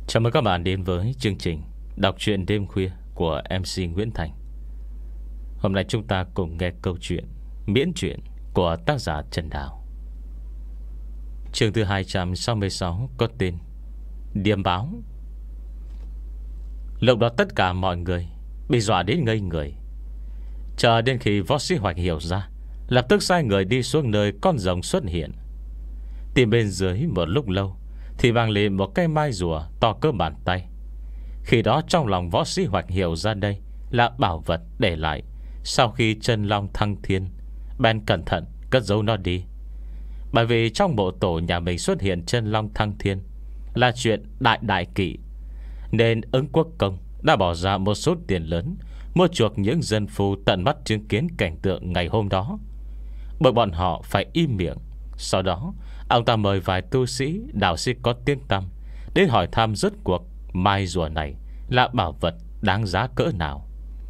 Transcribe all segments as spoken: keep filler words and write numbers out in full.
Chào mừng các bạn đến với chương trình đọc truyện đêm khuya của em xê Nguyễn Thành. Hôm nay chúng ta cùng nghe câu chuyện miễn truyện của tác giả Trần Đào. Chương thứ hai trăm sáu mươi sáu có tên Điềm báo. Lúc đó tất cả mọi người bị dọa đến ngây người. Chờ đến khi võ sĩ Hoạch hiểu ra, lập tức sai người đi xuống nơi con rồng xuất hiện. Tìm bên dưới một lúc lâu thì vang lên một cây mai rùa to cỡ bàn tay. Khi đó trong lòng võ sĩ Hoạch hiểu ra đây là bảo vật để lại sau khi chân long thăng thiên, bèn cẩn thận cất giấu nó đi. Bởi vì trong bộ tổ nhà mình xuất hiện chân long thăng thiên là chuyện đại đại kỵ, nên ứng quốc công đã bỏ ra một số tiền lớn mua chuộc những dân phu tận mắt chứng kiến cảnh tượng ngày hôm đó, bởi bọn họ phải im miệng. Sau đó ông ta mời vài tu sĩ, đạo sĩ có tiếng tăm đến hỏi thăm rốt cuộc mai rùa này là bảo vật đáng giá cỡ nào.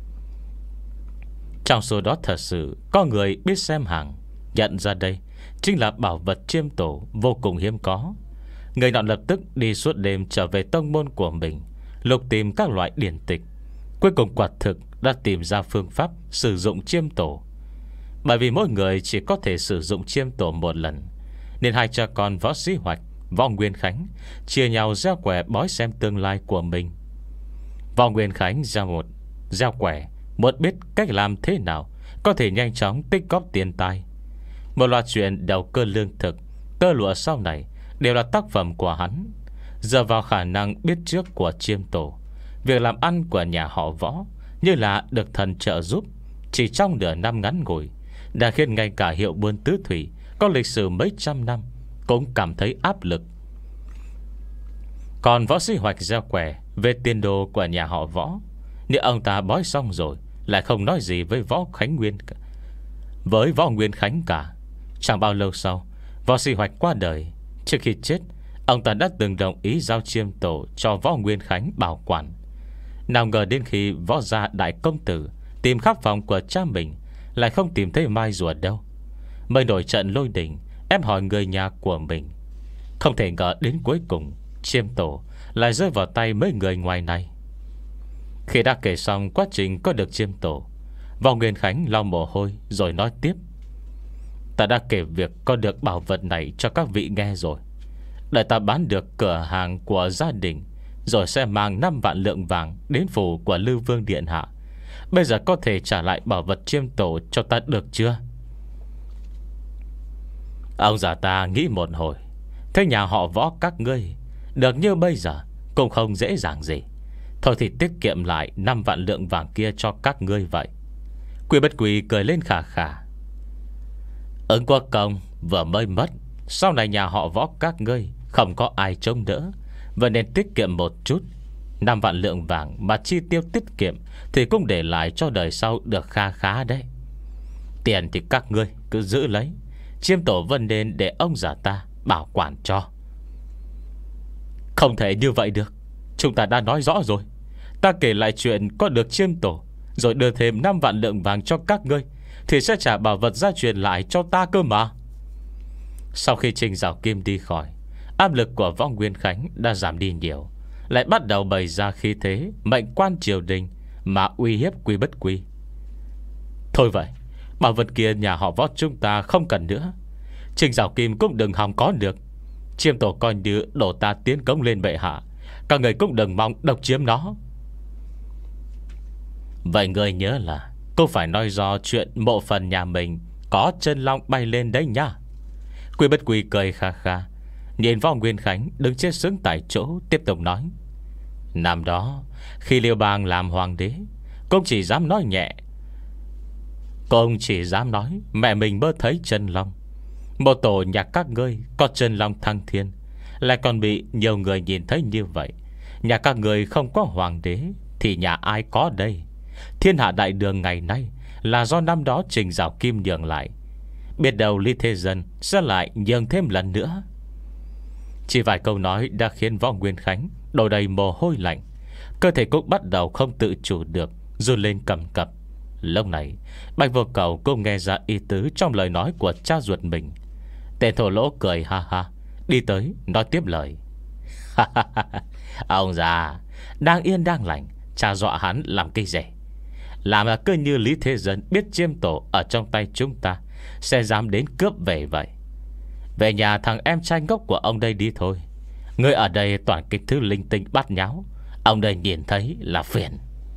Trong số đó thật sự có người biết xem hàng, nhận ra đây chính là bảo vật chiêm tổ vô cùng hiếm có. Người nọ lập tức đi suốt đêm trở về tông môn của mình, lục tìm các loại điển tịch. Cuối cùng quả thực đã tìm ra phương pháp sử dụng chiêm tổ. Bởi vì mỗi người chỉ có thể sử dụng chiêm tổ một lần, nên hai cha con võ sĩ Hoạch, Võ Nguyên Khánh chia nhau gieo quẻ bói xem tương lai của mình. Võ Nguyên Khánh gieo một gieo quẻ muốn biết cách làm thế nào có thể nhanh chóng tích góp tiền tài. Một loạt chuyện đầu cơ lương thực, tơ lụa sau này đều là tác phẩm của hắn. Dựa vào khả năng biết trước của chiêm tổ, việc làm ăn của nhà họ Võ như là được thần trợ giúp, chỉ trong nửa năm ngắn ngủi đã khiến ngay cả hiệu buôn tứ thủy có lịch sử mấy trăm năm cũng cảm thấy áp lực. Còn võ sĩ Hoạch gieo quẻ về tiền đồ của nhà họ Võ, nếu ông ta bói xong rồi lại không nói gì với Võ Khánh Nguyên cả. Với Võ Nguyên Khánh cả. Chẳng bao lâu sau, võ sĩ Hoạch qua đời. Trước khi chết, ông ta đã từng đồng ý giao chiêm tổ cho Võ Nguyên Khánh bảo quản. Nào ngờ đến khi võ gia đại công tử tìm khắp phòng của cha mình, lại không tìm thấy mai rùa đâu, mới nổi trận lôi đình ép hỏi người nhà của mình. Không thể ngờ đến cuối cùng chiêm tổ lại rơi vào tay mấy người ngoài này. Khi đã kể xong quá trình có được chiêm tổ, Võ Nguyên Khánh lau mồ hôi rồi nói tiếp: Ta đã kể việc có được bảo vật này cho các vị nghe rồi. Đợi ta bán được cửa hàng của gia đình, rồi sẽ mang năm vạn lượng vàng đến phủ của Lư Vương Điện Hạ. Bây giờ có thể trả lại bảo vật chiêm tổ cho ta được chưa? Ông già ta nghĩ một hồi, thế nhà họ Võ các ngươi được như bây giờ cũng không dễ dàng gì. Thôi thì tiết kiệm lại năm vạn lượng vàng kia cho các ngươi vậy. Quy Bất Quy cười lên khà khà: Ứng quốc công vừa mới mất, sau này nhà họ Võ các ngươi không có ai trông đỡ, vậy nên tiết kiệm một chút. Năm vạn lượng vàng mà chi tiêu tiết kiệm thì cũng để lại cho đời sau được kha khá đấy. Tiền thì các ngươi cứ giữ lấy, chiêm tổ vân nên để ông già ta bảo quản cho. Không thể như vậy được. Chúng ta đã nói rõ rồi. Ta kể lại chuyện có được chiêm tổ, rồi đưa thêm năm vạn lượng vàng cho các ngươi, thì sẽ trả bảo vật gia truyền lại cho ta cơ mà. Sau khi Trình Giảo Kim đi khỏi, áp lực của Võ Nguyên Khánh đã giảm đi nhiều, lại bắt đầu bày ra khí thế mệnh quan triều đình mà uy hiếp Quy Bất Quy. Thôi vậy, bảo vật kia nhà họ Võ chúng ta không cần nữa. Trình Giảo Kim cũng đừng hòng có được. Chiêm tổ coi như đổ ta tiến công lên bệ hạ, các người cũng đừng mong độc chiếm nó. Vậy người nhớ là cô phải nói do chuyện mộ phần nhà mình có chân long bay lên đấy nha. Quy Bất Quy cười kha kha, nhìn Võ Nguyên Khánh đứng chết sững tại chỗ, tiếp tục nói: Năm đó khi Liêu Bang làm hoàng đế, cũng chỉ dám nói nhẹ, cũng chỉ dám nói mẹ mình mơ thấy chân long. Một tổ nhà các ngươi có chân long thăng thiên, lại còn bị nhiều người nhìn thấy như vậy. Nhà các ngươi không có hoàng đế thì nhà ai có đây? Thiên hạ đại đường ngày nay là do năm đó Trình Giảo Kim nhường lại. Biết đâu Lý Thế Dân sẽ lại nhường thêm lần nữa. Chỉ vài câu nói đã khiến Võ Nguyên Khánh đổ đầy mồ hôi lạnh, cơ thể cũng bắt đầu không tự chủ được run lên cầm cập. Lúc này Bạch Vô Cầu cũng nghe ra ý tứ trong lời nói của cha ruột mình. Tên thổ lỗ cười ha ha, đi tới nói tiếp lời: Ông già đang yên đang lành, cha dọa hắn làm cái gì? Làm là cứ như Lý Thế Dân biết chiêm tổ ở trong tay chúng ta sẽ dám đến cướp về vậy. Về nhà thằng em trai ngốc của ông đây đi thôi. Người ở đây toàn cái thứ linh tinh bát nháo, ông đây nhìn thấy là phiền.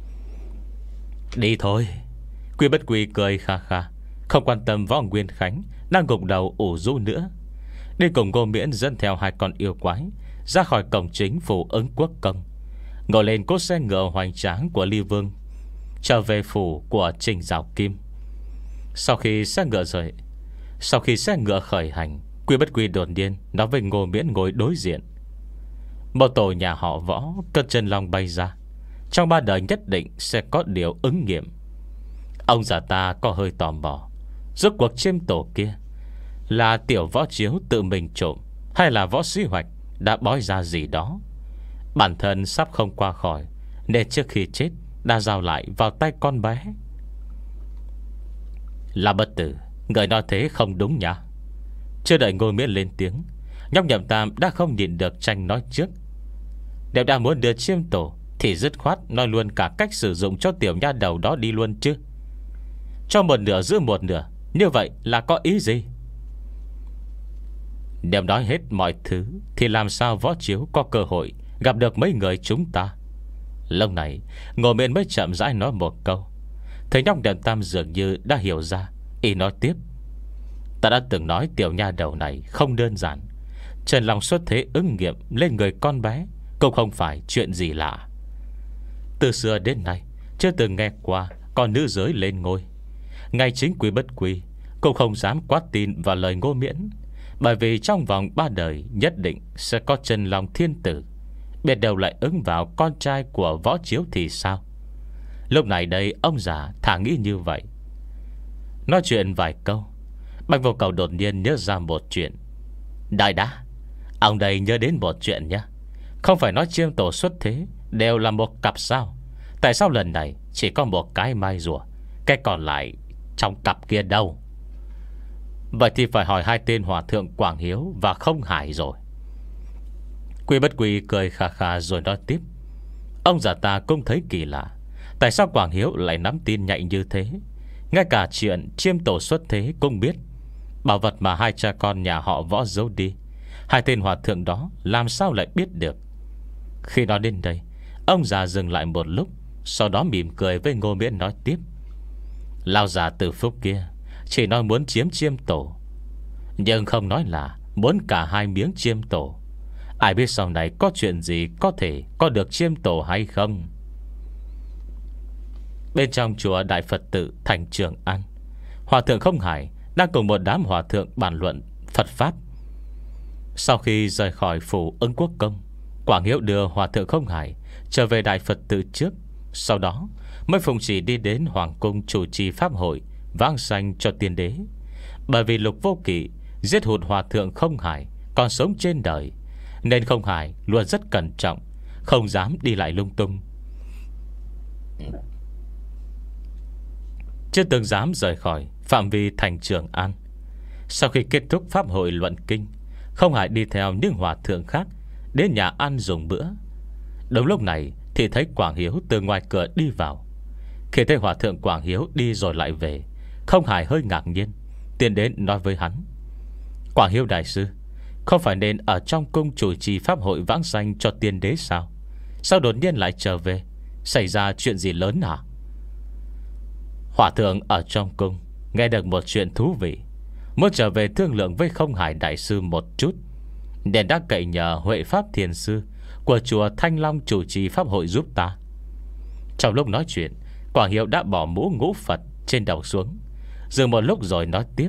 Đi thôi. Quy Bất Quy cười kha kha, không quan tâm Võ Nguyên Khánh đang gục đầu ủ rũ nữa. Đi cùng Ngô Miễn dẫn theo hai con yêu quái ra khỏi cổng chính phủ Ứng Quốc Công, ngồi lên cỗ xe ngựa hoành tráng của Ly Vương, trở về phủ của Trình Giảo Kim. Sau khi xe ngựa rời Sau khi xe ngựa khởi hành, Quy Bất Quy đột nhiên nói với Ngô Miễn ngồi đối diện: một tổ nhà họ Võ cất chân long bay ra, trong ba đời nhất định sẽ có điều ứng nghiệm. Ông già ta có hơi tò mò, rốt cuộc chiêm tổ kia là tiểu Võ Chiếu tự mình trộm, hay là Võ Sĩ Hoạch đã bói ra gì đó. Bản thân sắp không qua khỏi, nên trước khi chết đã giao lại vào tay con bé. Là Bất Tử, người nói thế không đúng nhá. Chưa đợi Ngô Miễn lên tiếng, nhóc Nhậm Tam đã không nhịn được tranh nói trước: nếu đã muốn đưa chiêm tổ thì dứt khoát nói luôn cả cách sử dụng cho tiểu nha đầu đó đi luôn chứ. Cho một nửa giữ một nửa, như vậy là có ý gì? Nếu nói hết mọi thứ thì làm sao Võ Chiếu có cơ hội gặp được mấy người chúng ta? Lúc này Ngô Miễn mới chậm rãi nói một câu. Thấy nhóc Nhậm Tam dường như đã hiểu ra, y nói tiếp: ta đã từng nói tiểu nha đầu này không đơn giản. Trần Long xuất thế ứng nghiệm lên người con bé cũng không phải chuyện gì lạ. Từ xưa đến nay chưa từng nghe qua con nữ giới lên ngôi. Ngay chính Quy Bất Quy cũng không dám quá tin vào lời Ngô Miễn, bởi vì trong vòng ba đời nhất định sẽ có Trần Long thiên tử, biết đâu lại ứng vào con trai của Võ Chiếu thì sao. Lúc này đây ông già thả nghĩ như vậy. Nói chuyện vài câu, Bạch Vô Cầu đột nhiên nhớ ra một chuyện. Đại đã, ông đây nhớ đến một chuyện nhé. Không phải nói chiêm tổ xuất thế đều là một cặp sao? Tại sao lần này chỉ có một cái mai rùa, cái còn lại trong cặp kia đâu? Vậy thì phải hỏi hai tên hòa thượng Quảng Hiếu và Không Hải rồi. Quy Bất Quy cười khà khà rồi nói tiếp: ông già ta cũng thấy kỳ lạ, tại sao Quảng Hiếu lại nắm tin nhạy như thế? Ngay cả chuyện chiêm tổ xuất thế cũng biết. Bảo vật mà hai cha con nhà họ Võ giấu đi, hai tên hòa thượng đó làm sao lại biết được? Khi nói đến đây, ông già dừng lại một lúc, sau đó mỉm cười với Ngô Miễn nói tiếp: lão già Từ Phúc kia chỉ nói muốn chiếm chiêm tổ, nhưng không nói là muốn cả hai miếng chiêm tổ. Ai biết sau này có chuyện gì có thể có được chiêm tổ hay không? Bên trong chùa Đại Phật Tự thành Trường An, hòa thượng Không Hải đang cùng một đám hòa thượng bàn luận Phật Pháp. Sau khi rời khỏi phủ Ứng Quốc Công, Quảng Hiếu đưa hòa thượng Không Hải trở về Đại Phật Tự trước, sau đó mới phụng chỉ đi đến Hoàng cung chủ trì pháp hội vãng sanh cho tiên đế. Bởi vì Lục Vô Kỵ giết hụt hòa thượng Không Hải còn sống trên đời, nên Không Hải luôn rất cẩn trọng, không dám đi lại lung tung, chưa từng dám rời khỏi phạm vi thành Trường An. Sau khi kết thúc pháp hội luận kinh, Không Hải đi theo những hòa thượng khác đến nhà ăn dùng bữa. Đúng lúc này thì thấy Quảng Hiếu từ ngoài cửa đi vào. Khi thấy hòa thượng Quảng Hiếu đi rồi lại về, Không Hải hơi ngạc nhiên, tiến đến nói với hắn: Quảng Hiếu đại sư, không phải nên ở trong cung chủ trì pháp hội vãng sanh cho tiên đế sao? Sao đột nhiên lại trở về? Xảy ra chuyện gì lớn hả? Hòa thượng ở trong cung nghe được một chuyện thú vị, muốn trở về thương lượng với Không Hải đại sư một chút, nên đã cậy nhờ Huệ Pháp Thiền sư của chùa Thanh Long chủ trì pháp hội giúp ta. Trong lúc nói chuyện, Quảng Hiếu đã bỏ mũ ngũ Phật trên đầu xuống, dừng một lúc rồi nói tiếp: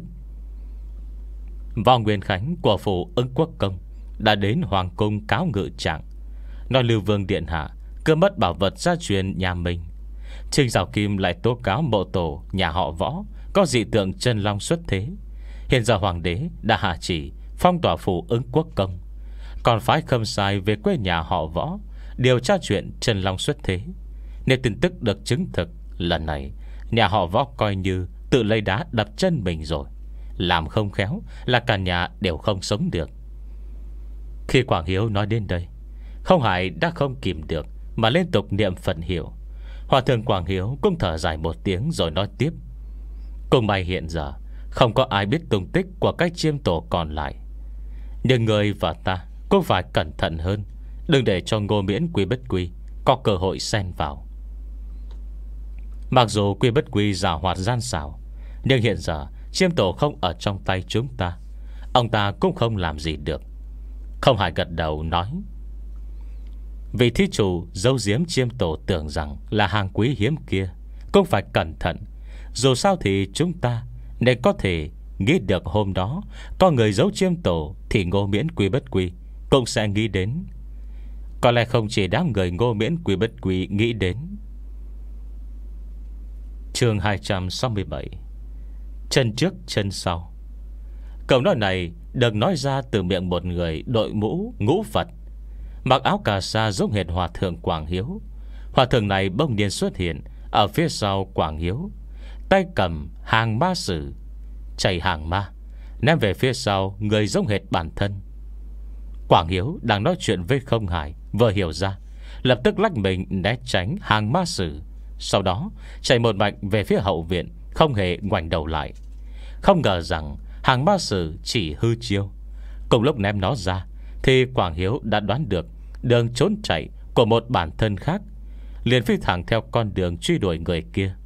Võ Nguyên Khánh của phủ Ứng Quốc Công đã đến Hoàng cung cáo ngự trạng, nói Lưu Vương điện hạ cướp mất bảo vật gia truyền nhà mình. Trình Giảo Kim lại tố cáo mộ tổ nhà họ Võ có dị tượng chân long xuất thế. Hiện giờ hoàng đế đã hạ chỉ phong tỏa phủ Ứng Quốc Công, còn phái Khâm Sai về quê nhà họ Võ điều tra chuyện chân long xuất thế. Nếu tin tức được chứng thực, lần này nhà họ Võ coi như tự lấy đá đập chân mình rồi, làm không khéo là cả nhà đều không sống được. Khi Quảng Hiếu nói đến đây, Không Hải đã không kìm được mà liên tục niệm Phật hiệu. Hòa thượng Quảng Hiếu cũng thở dài một tiếng rồi nói tiếp: Cùng may hiện giờ không có ai biết tung tích của cái chiêm tổ còn lại, nhưng người và ta cũng phải cẩn thận hơn, đừng để cho Ngô Miễn Quy Bất Quy có cơ hội xen vào. Mặc dù Quy Bất Quy giàu hoạt gian xảo, nhưng hiện giờ chiêm tổ không ở trong tay chúng ta, ông ta cũng không làm gì được. Không Hải gật đầu nói: Vị thí chủ giấu giếm chiêm tổ tưởng rằng là hàng quý hiếm kia cũng phải cẩn thận. Dù sao thì chúng ta nên có thể nghĩ được hôm đó có người giấu chiêm tổ, thì Ngô Miễn Quy Bất Quy cũng sẽ nghĩ đến. Có lẽ không chỉ đám người Ngô Miễn Quy Bất Quy nghĩ đến. Chương hai trăm sáu mươi bảy. Chân trước chân sau. Câu nói này được nói ra từ miệng một người đội mũ ngũ Phật, mặc áo cà sa giống hệt Hòa thượng Quảng Hiếu. Hòa thượng này bỗng nhiên xuất hiện ở phía sau Quảng Hiếu, tay cầm hàng ma sử, chảy hàng ma, ném về phía sau người giống hệt bản thân. Quảng Hiếu đang nói chuyện với Không Hải, vừa hiểu ra, lập tức lách mình né tránh hàng ma sử, sau đó chạy một mạch về phía hậu viện, không hề ngoảnh đầu lại. Không ngờ rằng hàng ma sử chỉ hư chiêu. Cùng lúc ném nó ra thì Quảng Hiếu đã đoán được đường trốn chạy của một bản thân khác, liền phi thẳng theo con đường truy đuổi người kia.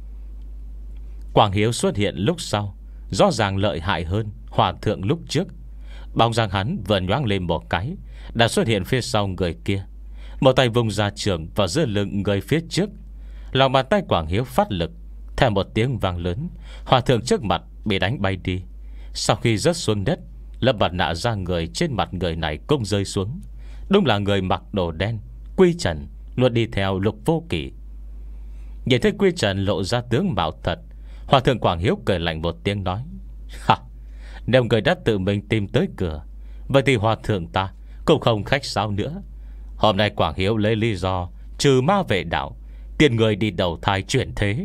Quảng Hiếu xuất hiện lúc sau rõ ràng lợi hại hơn Hòa thượng lúc trước. Bóng dáng hắn vừa nhoáng lên một cái, đã xuất hiện phía sau người kia, một tay vùng ra trường vào giữa lưng người phía trước. Lòng bàn tay Quảng Hiếu phát lực, theo một tiếng vang lớn, Hòa thượng trước mặt bị đánh bay đi. Sau khi rớt xuống đất, lớp mặt nạ da người trên mặt người này cũng rơi xuống. Đúng là người mặc đồ đen, Quy Trần, luôn đi theo Lục Vô Kỵ. Nhìn thấy Quy Trần lộ ra tướng mạo thật, Hòa thượng Quảng Hiếu cười lạnh một tiếng nói: Ha, nếu người đã tự mình tìm tới cửa, vậy thì Hòa thượng ta cũng không khách sáo nữa. Hôm nay Quảng Hiếu lấy lý do trừ ma về đạo, tiền người đi đầu thai chuyển thế.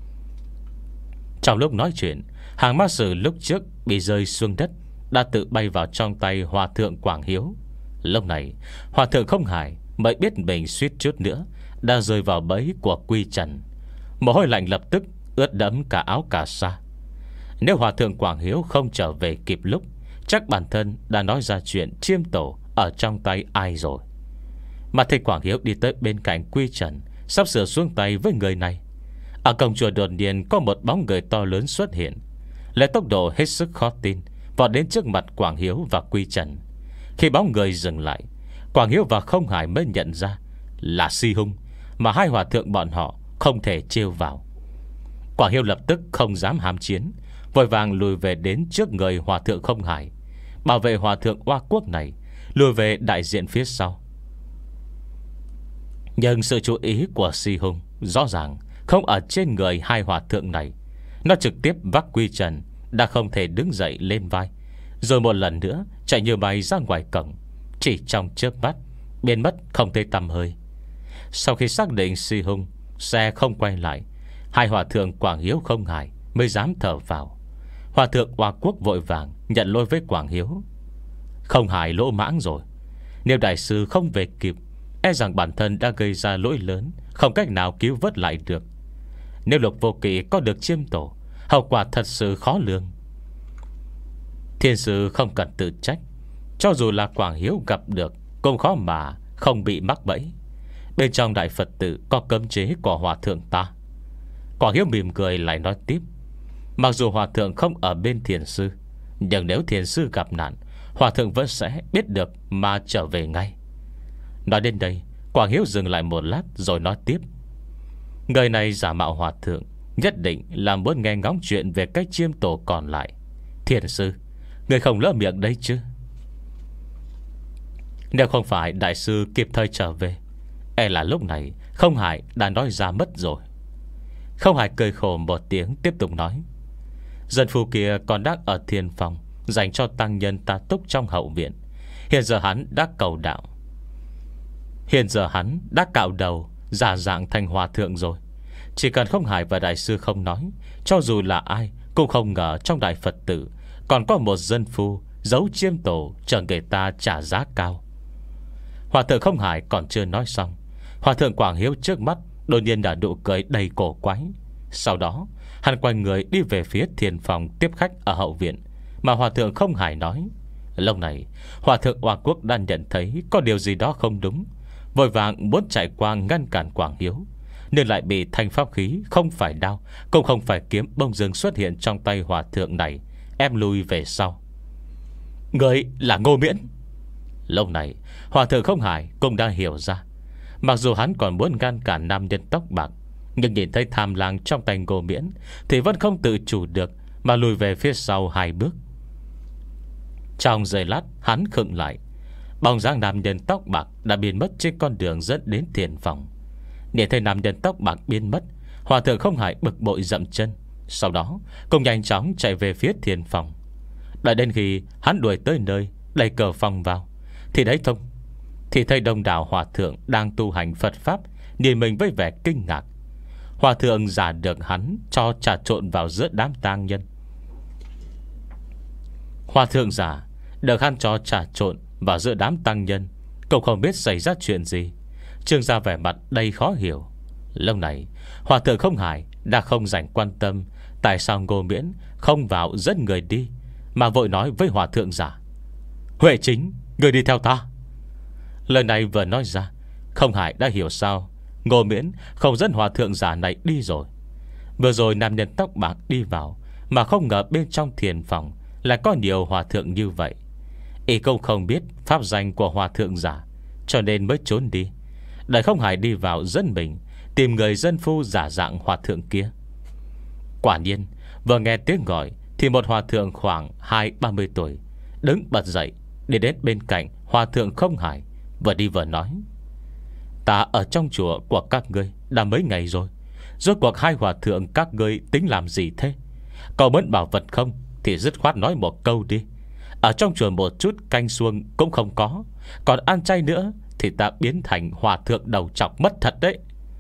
Trong lúc nói chuyện, hàng ma sử lúc trước bị rơi xuống đất đã tự bay vào trong tay Hòa thượng Quảng Hiếu. Lúc này Hòa thượng Không Hải mới biết mình suýt chút nữa đã rơi vào bẫy của Quy Trần. Mồ hôi lạnh lập tức ướt đẫm cả áo cà sa. Nếu Hòa thượng Quảng Hiếu không trở về kịp lúc, chắc bản thân đã nói ra chuyện chiêm tổ ở trong tay ai rồi. Mà thấy Quảng Hiếu đi tới bên cạnh Quy Trần, sắp sửa xuống tay với người này. Ở cổng chùa đột nhiên có một bóng người to lớn xuất hiện, lấy tốc độ hết sức khó tin vọt đến trước mặt Quảng Hiếu và Quy Trần. Khi bóng người dừng lại, Quảng Hiếu và Không Hải mới nhận ra là Si Hung mà hai hòa thượng bọn họ không thể trêu vào. Quảng Hiếu lập tức không dám hám chiến, vội vàng lùi về đến trước người hòa thượng Không Hải, bảo vệ hòa thượng Oa Quốc này lùi về đại diện phía sau. Nhưng sự chú ý của Si Hung rõ ràng không ở trên người hai hòa thượng này. Nó trực tiếp vác Quy Trần đã không thể đứng dậy lên vai, rồi một lần nữa chạy như bay ra ngoài cổng, chỉ trong chớp mắt biến mất không thấy tăm hơi. Sau khi xác định Si Hung xe không quay lại, hai hòa thượng Quảng Hiếu Không Hải mới dám thở vào. Hòa thượng Oa Quốc vội vàng nhận lỗi với Quảng Hiếu: Không Hải lỗ mãng rồi, nếu đại sư không về kịp, e rằng bản thân đã gây ra lỗi lớn, không cách nào cứu vớt lại được. Nếu Lục Vô Kỵ có được chiêm tổ, hậu quả thật sự khó lường. Thiên sư không cần tự trách, cho dù là Quảng Hiếu gặp được cũng khó mà không bị mắc bẫy. Bên trong đại Phật tự có cấm chế của hòa thượng ta. Quảng Hiếu mỉm cười lại nói tiếp: Mặc dù hòa thượng không ở bên thiền sư, nhưng nếu thiền sư gặp nạn, hòa thượng vẫn sẽ biết được mà trở về ngay. Nói đến đây, Quảng Hiếu dừng lại một lát rồi nói tiếp: Người này giả mạo hòa thượng, nhất định là muốn nghe ngóng chuyện về cái chiêm tổ còn lại. Thiền sư, người không lỡ miệng đấy chứ? Nếu không phải đại sư kịp thời trở về, e là lúc này Không Hải đã nói ra mất rồi. Không Hải cười khổ một tiếng, tiếp tục nói: Dân phu kia còn đang ở thiền phòng dành cho tăng nhân ta túc trong hậu viện. Hiện giờ hắn đã cầu đạo Hiện giờ hắn đã cạo đầu, giả dạng thành hòa thượng rồi. Chỉ cần Không Hải và đại sư không nói, cho dù là ai cũng không ngờ trong đại Phật tử còn có một dân phu giấu chiêm tổ chờ người ta trả giá cao. Hòa thượng Không Hải còn chưa nói xong, Hòa thượng Quảng Hiếu trước mắt đột nhiên đã nụ cười đầy cổ quái. Sau đó hắn quay người đi về phía thiền phòng tiếp khách ở hậu viện mà Hòa thượng Không Hải nói. Lúc này Hòa thượng Hoa Quốc đã nhận thấy có điều gì đó không đúng, vội vàng muốn chạy qua ngăn cản Quảng Hiếu, nhưng lại bị thanh pháp khí không phải đao cũng không phải kiếm bông dưng xuất hiện trong tay hòa thượng này ép lui về sau. Người là Ngô Miễn. Lúc này Hòa thượng Không Hải cũng đã hiểu ra, mặc dù hắn còn muốn ngăn cản nam nhân tóc bạc, nhưng nhìn thấy tham lang trong tay Ngô Miễn thì vẫn không tự chủ được mà lùi về phía sau hai bước. Trong giây lát hắn khựng lại. Bóng dáng nam nhân tóc bạc đã biến mất trên con đường dẫn đến thiền phòng. Nhìn thấy nam nhân tóc bạc biến mất, Hòa thượng Không Hải bực bội dậm chân, sau đó cùng nhanh chóng chạy về phía thiền phòng. Đợi đến khi hắn đuổi tới nơi, đẩy cửa phòng vào, Thì đấy thông Thì thấy đông đảo hòa thượng đang tu hành Phật Pháp, nhìn mình với vẻ kinh ngạc. Hòa thượng giả được hắn cho trà trộn vào giữa đám tang nhân. Hòa thượng giả được hắn cho trà trộn vào giữa đám tăng nhân, cậu không biết xảy ra chuyện gì, trương ra vẻ mặt đầy khó hiểu. Lúc này Hòa thượng Không Hải đã không dành quan tâm tại sao Ngô Miễn không vào dẫn người đi, mà vội nói với Hòa thượng giả: Huệ Chính, người đi theo ta. Lời này vừa nói ra, Không Hải đã hiểu sao Ngô Miễn không dẫn Hòa thượng giả này đi rồi. Vừa rồi nam nhân tóc bạc đi vào, mà không ngờ bên trong thiền phòng lại có nhiều hòa thượng như vậy. Y cũng không biết pháp danh của hòa thượng giả, cho nên mới trốn đi. Đợi Không Hải đi vào dẫn mình tìm người dân phu giả dạng hòa thượng kia. Quả nhiên vừa nghe tiếng gọi thì một hòa thượng khoảng hai ba mươi tuổi đứng bật dậy, đi đến bên cạnh hòa thượng Không Hải, vừa đi vừa nói: Ta ở trong chùa của các ngươi đã mấy ngày rồi, rốt cuộc hai hòa thượng các ngươi tính làm gì thế? Cậu muốn bảo vật không thì dứt khoát nói một câu đi. Ở trong chùa một chút canh xuông cũng không có, còn ăn chay nữa thì ta biến thành hòa thượng đầu trọc mất thật đấy.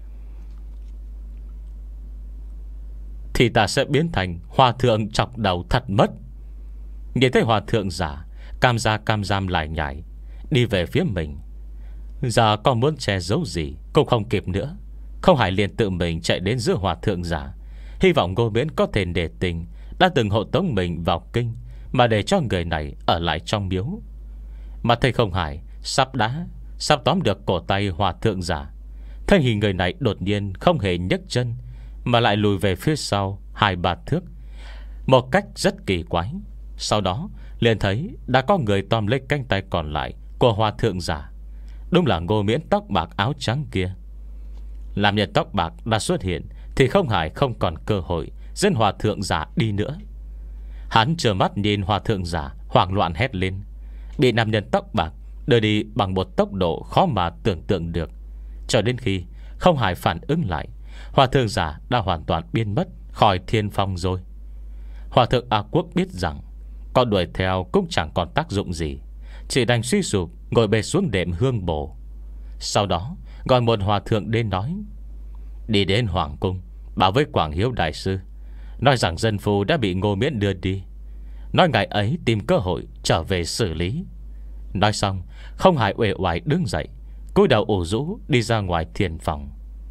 Thì ta sẽ biến thành hòa thượng chọc đầu thật mất. Nhìn thấy hòa thượng giả cam gia cam giam lại nhảy đi về phía mình, giờ còn muốn che giấu gì cũng không kịp nữa. Không Hải liền tự mình chạy đến giữa hòa thượng giả, hy vọng Ngô Miễn có thể để tình đã từng hộ tống mình vào kinh, mà để cho người này ở lại trong miếu. Mà thấy Không Hải sắp đá sắp tóm được cổ tay hòa thượng giả, thân hình người này đột nhiên không hề nhấc chân, mà lại lùi về phía sau hai ba thước, một cách rất kỳ quái. Sau đó liền thấy đã có người tóm lấy cánh tay còn lại của hòa thượng giả. Đúng là Ngô Miễn tóc bạc áo trắng kia. Làm nhân tóc bạc đã xuất hiện thì Không Hải không còn cơ hội dẫn hòa thượng giả đi nữa. Hắn trợn mắt nhìn hòa thượng giả hoảng loạn hét lên, bị nam nhân tóc bạc đưa đi bằng một tốc độ khó mà tưởng tượng được. Cho đến khi Không Hải phản ứng lại, hòa thượng giả đã hoàn toàn biến mất khỏi thiên phong rồi. Hòa thượng A Quốc biết rằng có đuổi theo cũng chẳng còn tác dụng gì, chỉ đành suy sụp ngồi bệt xuống đệm hương bổ. Sau đó gọi một hòa thượng đến nói: Đi đến Hoàng cung bảo với Quảng Hiếu đại sư, nói rằng dân phu đã bị Ngô Miễn đưa đi, nói ngày ấy tìm cơ hội trở về xử lý. Nói xong, Không Hải uể oải đứng dậy, cúi đầu ủ rũ đi ra ngoài thiền phòng.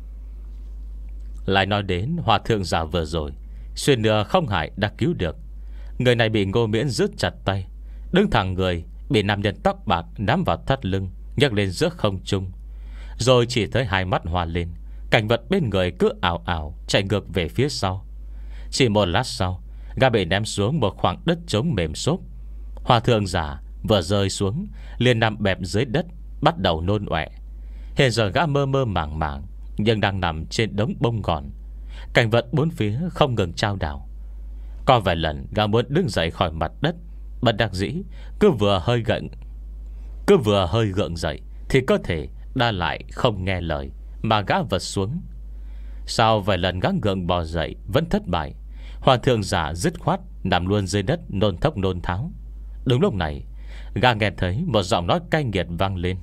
Lại nói đến hòa thượng giả vừa rồi, xuyên nửa Không Hải đã cứu được. Người này bị Ngô Miễn rứt chặt tay, đứng thẳng người, bị nam nhân tóc bạc nắm vào thắt lưng, nhấc lên giữa không trung. Rồi chỉ thấy hai mắt hoa lên, cảnh vật bên người cứ ảo ảo chạy ngược về phía sau. Chỉ một lát sau, gã bị ném xuống một khoảng đất trống mềm xốp. Hòa thượng giả vừa rơi xuống liền nằm bẹp dưới đất, bắt đầu nôn ọe. Hiện giờ gã mơ mơ màng màng, nhưng đang nằm trên đống bông gòn. Cảnh vật bốn phía không ngừng trao đảo. Có vài lần gã muốn đứng dậy khỏi mặt đất, bất đắc dĩ Cứ vừa hơi gượng Cứ vừa hơi gượng dậy thì cơ thể đã lại không nghe lời, mà gã vật xuống. Sau vài lần gã gượng bò dậy vẫn thất bại, hòa thượng giả dứt khoát nằm luôn dưới đất nôn thốc nôn tháo. Đúng lúc này, gã nghe thấy một giọng nói cay nghiệt vang lên.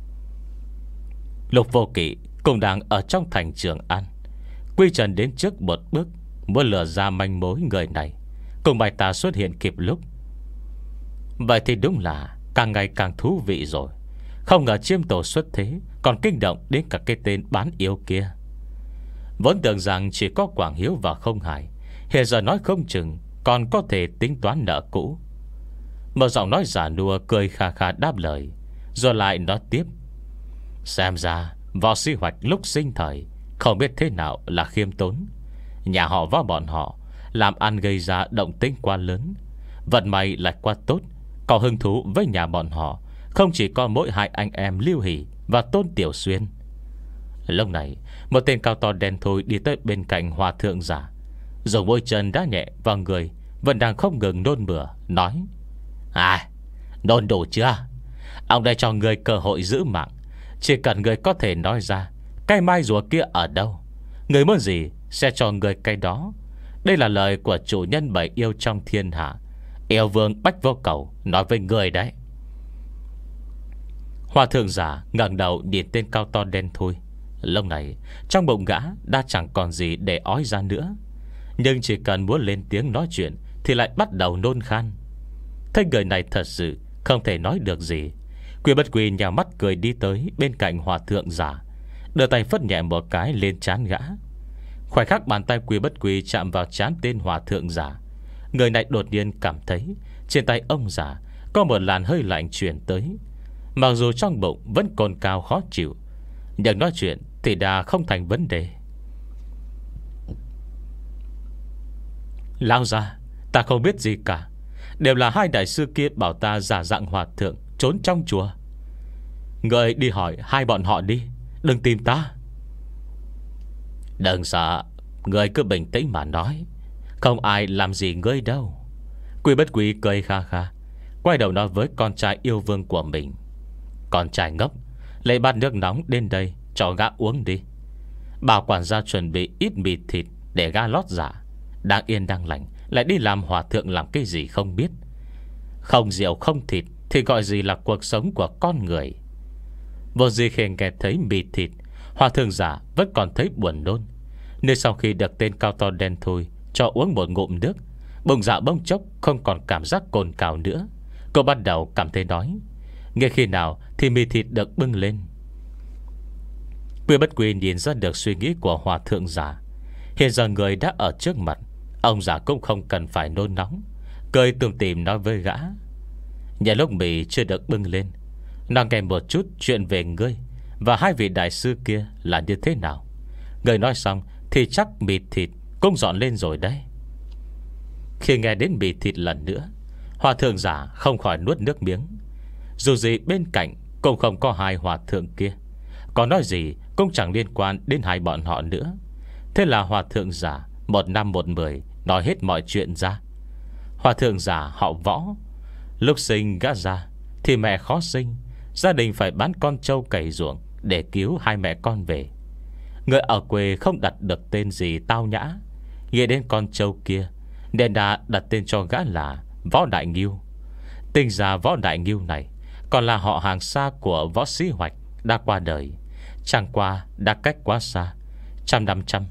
Lục Vô Kỵ cũng đang ở trong thành Trường An. Quy Trần đến trước một bước, muốn lừa ra manh mối người này, cùng bài ta xuất hiện kịp lúc. Vậy thì đúng là càng ngày càng thú vị rồi. Không ngờ chiêm tổ xuất thế còn kinh động đến cả cái tên bán yêu kia. Vốn tưởng rằng chỉ có Quảng Hiếu và Không Hải, hiện giờ nói không chừng còn có thể tính toán nợ cũ. Một giọng nói giả nua cười khà khà đáp lời, rồi lại nói tiếp: Xem ra Võ Sĩ Hoạch lúc sinh thời không biết thế nào là khiêm tốn. Nhà họ Võ bọn họ làm ăn gây ra động tĩnh quá lớn, vận may lại quá tốt. Có hứng thú với nhà bọn họ không chỉ có mỗi hai anh em Lưu Hỷ và Tôn Tiểu Xuyên. Lúc này một tên cao to đen thui đi tới bên cạnh Hòa Thượng Giả, dùng môi chân đá nhẹ vào người vẫn đang không ngừng nôn mửa, nói: À, nôn đủ chưa? Ông đây cho người cơ hội giữ mạng. Chỉ cần người có thể nói ra cái mai rùa kia ở đâu, người muốn gì sẽ cho người cái đó. Đây là lời của chủ nhân bảy yêu trong thiên hạ, Yêu Vương Bách Vô Cầu nói với người đấy. Hòa Thượng Giả ngẩng đầu nhìn tên cao to đen thui. Lúc này trong bụng gã đã chẳng còn gì để ói ra nữa, nhưng chỉ cần muốn lên tiếng nói chuyện thì lại bắt đầu nôn khan. Thấy người này thật sự không thể nói được gì, Quy Bất Quy nhào mắt cười đi tới bên cạnh Hòa Thượng Giả, đưa tay phất nhẹ một cái lên trán gã. Khoảnh khắc bàn tay Quy Bất Quy chạm vào trán tên Hòa Thượng Giả, người này đột nhiên cảm thấy trên tay ông già có một làn hơi lạnh chuyển tới. Mặc dù trong bụng vẫn cồn cao khó chịu, nhưng nói chuyện thì đã không thành vấn đề. Lao ra, ta không biết gì cả. Đều là hai đại sư kia bảo ta giả dạng hòa thượng trốn trong chùa. Người đi hỏi hai bọn họ đi, đừng tìm ta. Đừng sợ, người cứ bình tĩnh mà nói, không ai làm gì ngươi đâu. Quy Bất Quy cười kha kha, quay đầu nói với con trai yêu vương của mình: Con trai ngốc, lấy bát nước nóng đến đây cho gã uống đi. Bảo quản gia chuẩn bị ít mì thịt để gã lót dạ. Đang yên đang lành lại đi làm hòa thượng làm cái gì không biết. Không rượu không thịt thì gọi gì là cuộc sống của con người. Vô Di Khiên nghe thấy mì thịt, Hòa Thượng Giả vẫn còn thấy buồn nôn, nên sau khi được tên cao to đen thui cho uống một ngụm nước, bụng dạ bỗng chốc không còn cảm giác cồn cào nữa. Cô bắt đầu cảm thấy đói. Nghe khi nào thì mì thịt được bưng lên. Quy Bất Quy nhìn ra được suy nghĩ của Hòa Thượng Giả. Hiện giờ người đã ở trước mặt, ông già cũng không cần phải nôn nóng, cười tủm tỉm nói với gã: Nhà lúc mì chưa được bưng lên, nói nghe một chút chuyện về ngươi và hai vị đại sư kia là như thế nào. Người nói xong thì chắc mì thịt cũng dọn lên rồi đấy. Khi nghe đến mì thịt lần nữa, Hòa Thượng Giả không khỏi nuốt nước miếng. Dù gì bên cạnh cũng không có hai hòa thượng kia, có nói gì cũng chẳng liên quan đến hai bọn họ nữa. Thế là Hòa Thượng Giả một năm một mười nói hết mọi chuyện ra. Hòa Thượng Giả họ Võ, lúc sinh gã ra thì mẹ khó sinh, gia đình phải bán con trâu cày ruộng để cứu hai mẹ con về. Người ở quê không đặt được tên gì tao nhã, nghĩ đến con trâu kia nên đã đặt tên cho gã là Võ Đại Nghiêu. Tình ra Võ Đại Nghiêu này còn là họ hàng xa của Võ Sĩ Hoạch đã qua đời, chẳng qua đã cách quá xa, trăm năm trăm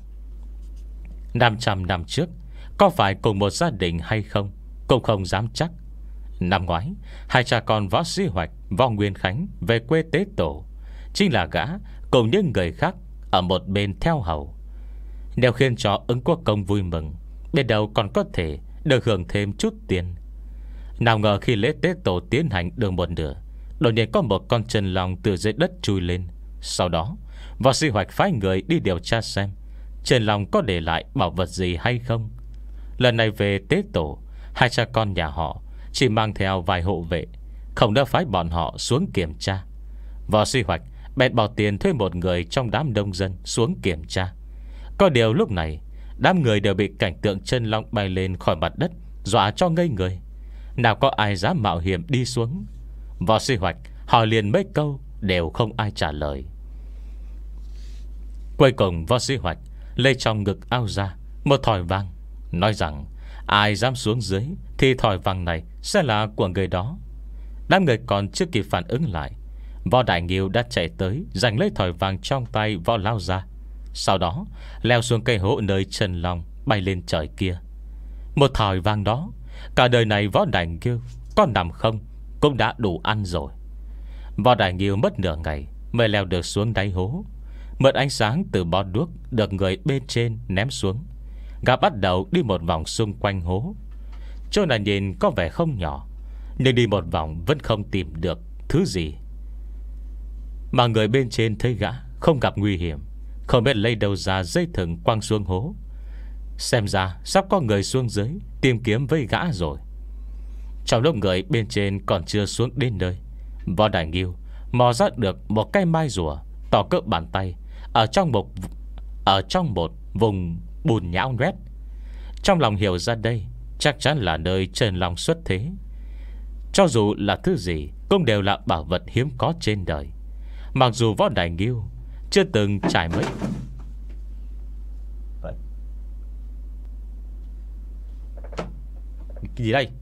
năm trăm năm trước. Có phải cùng một gia đình hay không cũng không dám chắc. Năm ngoái, hai cha con Võ Sĩ Hoạch, Võ Nguyên Khánh về quê tế tổ, chính là gã cùng những người khác ở một bên theo hầu. Nếu khiến cho ứng quốc công vui mừng, bên đầu còn có thể được hưởng thêm chút tiền. Nào ngờ khi lễ tế tổ tiến hành được một nửa, đột nhiên có một con chân long từ dưới đất chui lên. Sau đó Võ Sĩ Hoạch phái người đi điều tra xem trên lòng có để lại bảo vật gì hay không. Lần này về tế tổ, hai cha con nhà họ chỉ mang theo vài hộ vệ, không đỡ phái bọn họ xuống kiểm tra. Võ Sĩ Hoạch bèn bỏ tiền thuê một người trong đám đông dân xuống kiểm tra. Có điều lúc này đám người đều bị cảnh tượng chân long bay lên khỏi mặt đất dọa cho ngây người. Nào có ai dám mạo hiểm đi xuống. Võ Sĩ Hoạch hỏi liền mấy câu đều không ai trả lời. Cuối cùng Võ Sĩ Hoạch lấy trong ngực ao ra một thỏi vàng, nói rằng ai dám xuống dưới thì thỏi vàng này sẽ là của người đó. Đám người còn chưa kịp phản ứng lại, Võ Đại Nghiêu đã chạy tới giành lấy thỏi vàng trong tay Võ Lao ra. Sau đó leo xuống cây hố nơi chân long bay lên trời kia. Một thỏi vàng đó, cả đời này Võ Đại Nghiêu có nằm không cũng đã đủ ăn rồi. Võ Đại Nghiêu mất nửa ngày mới leo được xuống đáy hố. Mượn ánh sáng từ bó đuốc được người bên trên ném xuống, gã bắt đầu đi một vòng xung quanh hố. Chỗ này nhìn có vẻ không nhỏ, nhưng đi một vòng vẫn không tìm được thứ gì. Mà người bên trên thấy gã không gặp nguy hiểm, không biết lấy đâu ra dây thừng quăng xuống hố. Xem ra sắp có người xuống dưới tìm kiếm với gã rồi. Trong lúc người bên trên còn chưa xuống đến nơi, Võ Đại Nghiêu mò ra được một cái mai rùa to cỡ bàn tay Ở trong một Ở trong một vùng bùn nhão nhoét. Trong lòng hiểu ra đây chắc chắn là nơi Trần Long xuất thế. Cho dù là thứ gì cũng đều là bảo vật hiếm có trên đời. Mặc dù Võ Đại Nghiêu chưa từng trải mấy Vậy. Gì đây?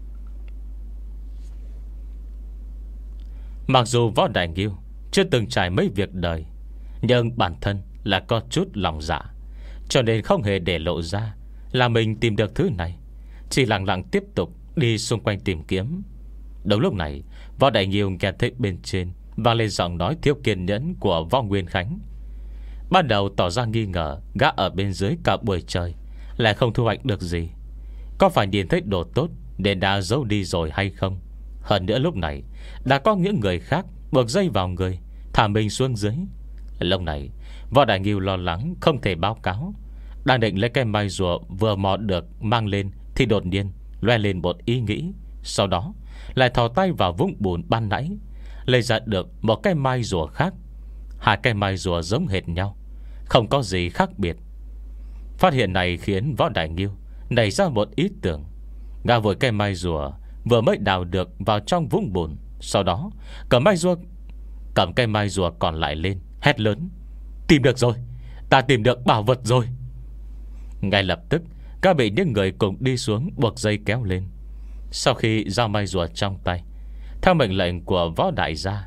Mặc dù Võ Đại Nghiêu chưa từng trải mấy việc đời, nhưng bản thân là có chút lòng dạ, cho nên không hề để lộ ra là mình tìm được thứ này, chỉ lặng lặng tiếp tục đi xung quanh tìm kiếm. Đúng lúc này, Võ Đại Nghiêu nghe thấy bên trên vang lên giọng nói thiếu kiên nhẫn của Võ Nguyên Khánh. Ban đầu tỏ ra nghi ngờ gã ở bên dưới cả buổi trời lại không thu hoạch được gì. Có phải nhìn thấy đồ tốt nên đã giấu đi rồi hay không? Hơn nữa lúc này đã có những người khác buộc dây vào người, thả mình xuống dưới. Lúc này Võ Đại Nghiêu lo lắng không thể báo cáo, đang định lấy cái mai rùa vừa mò được mang lên thì đột nhiên loe lên một ý nghĩ. Sau đó lại thò tay vào vũng bùn ban nãy, lấy ra được một cái mai rùa khác. Hai cái mai rùa giống hệt nhau, không có gì khác biệt. Phát hiện này khiến Võ Đại Nghiêu nảy ra một ý tưởng. Gã vội cái mai rùa vừa mới đào được vào trong vũng bùn, sau đó cầm mai rùa Cầm cây mai rùa còn lại lên, hét lớn: Tìm được rồi, ta tìm được bảo vật rồi. Ngay lập tức các bị những người cùng đi xuống buộc dây kéo lên. Sau khi giao mai rùa trong tay, theo mệnh lệnh của Võ Đại gia,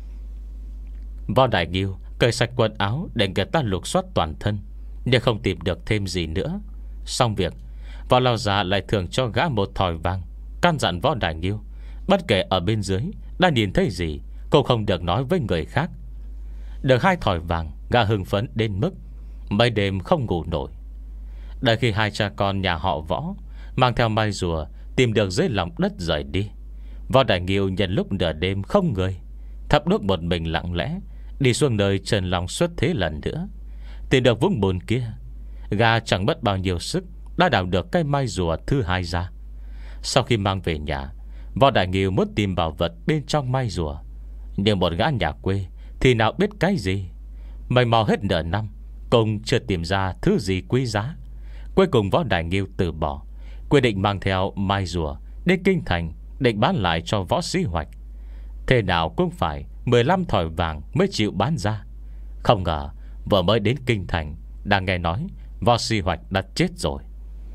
Võ Đại Nghiêu cởi sạch quần áo để người ta lục soát toàn thân, nhưng không tìm được thêm gì nữa. Xong việc, Võ Lão già lại thưởng cho gã một thỏi vàng, căn dặn Võ Đại Nghiêu bất kể ở bên dưới đã nhìn thấy gì cũng không được nói với người khác. Được hai thỏi vàng, gã hưng phấn đến mức mấy đêm không ngủ nổi. Đợi khi hai cha con nhà họ Võ mang theo mai rùa tìm được dưới lòng đất rời đi, Võ Đại Nghiêu nhân lúc nửa đêm không người, thắp đuốc một mình lặng lẽ đi xuống nơi Trần Long xuất thế lần nữa. Tìm được vũng bùn kia, gã chẳng mất bao nhiêu sức đã đào được cái mai rùa thứ hai ra. Sau khi mang về nhà, Võ Đại Nghiêu muốn tìm bảo vật bên trong mai rùa, nhưng một gã nhà quê thì nào biết cái gì. Mày mò hết nửa năm cũng chưa tìm ra thứ gì quý giá. Cuối cùng Võ Đại Nghiêu từ bỏ, quyết định mang theo mai rùa đến kinh thành, định bán lại cho Võ Sĩ Hoạch. Thế nào cũng phải mười lăm thỏi vàng mới chịu bán ra. Không ngờ vừa mới đến kinh thành, đang nghe nói Võ Sĩ Hoạch đã chết rồi.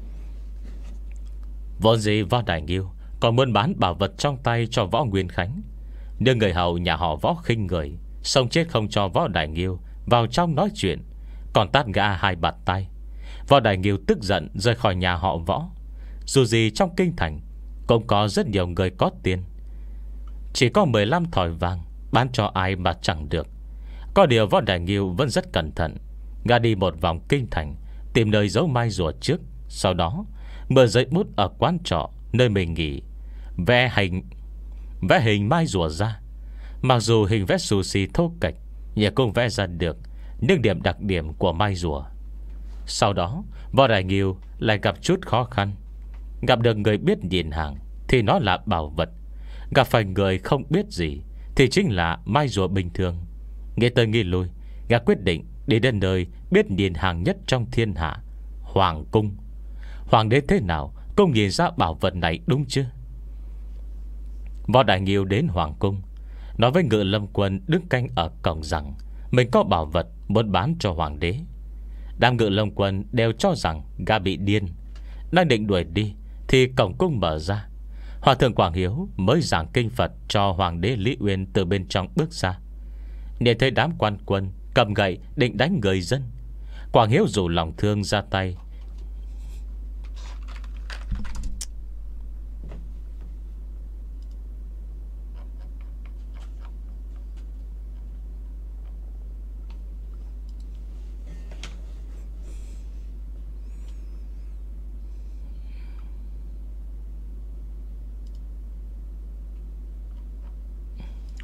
Vốn gì Võ Đại Nghiêu còn muốn bán bảo vật trong tay cho Võ Nguyên Khánh, nhưng người hầu nhà họ Võ khinh người, sống chết không cho Võ Đại Nghiêu vào trong nói chuyện, còn tát gã hai bạt tay. Võ Đại Nghiêu tức giận rời khỏi nhà họ Võ. Dù gì trong kinh thành cũng có rất nhiều người có tiền, chỉ có mười lăm thỏi vàng bán cho ai mà chẳng được. Có điều Võ Đại Nghiêu vẫn rất cẩn thận. Gã đi một vòng kinh thành, tìm nơi giấu mai rùa trước, sau đó mở giấy bút ở quán trọ nơi mình nghỉ, vẽ hình Vẽ hình mai rùa ra. Mặc dù hình vẽ xù xì thô kệch, nhưng cũng vẽ ra được những điểm đặc điểm của mai rùa. Sau đó Võ Đại Nghiêu lại gặp chút khó khăn. Gặp được người biết nhìn hàng thì nó là bảo vật, gặp phải người không biết gì thì chính là mai rùa bình thường. Nghe tới nghi lui, gã quyết định đi đến nơi biết nhìn hàng nhất trong thiên hạ, Hoàng cung. Hoàng đế thế nào cũng nhìn ra bảo vật này đúng chứ. Võ Đại Nghiêu đến Hoàng cung, nói với Ngự Lâm Quân đứng canh ở cổng rằng mình có bảo vật muốn bán cho hoàng đế. Đám Ngự Lâm Quân đều cho rằng gã bị điên. Đang định đuổi đi thì cổng cung mở ra. Hòa thượng Quảng Hiếu mới giảng kinh Phật cho hoàng đế Lý Uyên từ bên trong bước ra. Nhìn thấy đám quan quân cầm gậy định đánh người dân, Quảng Hiếu dù lòng thương ra tay.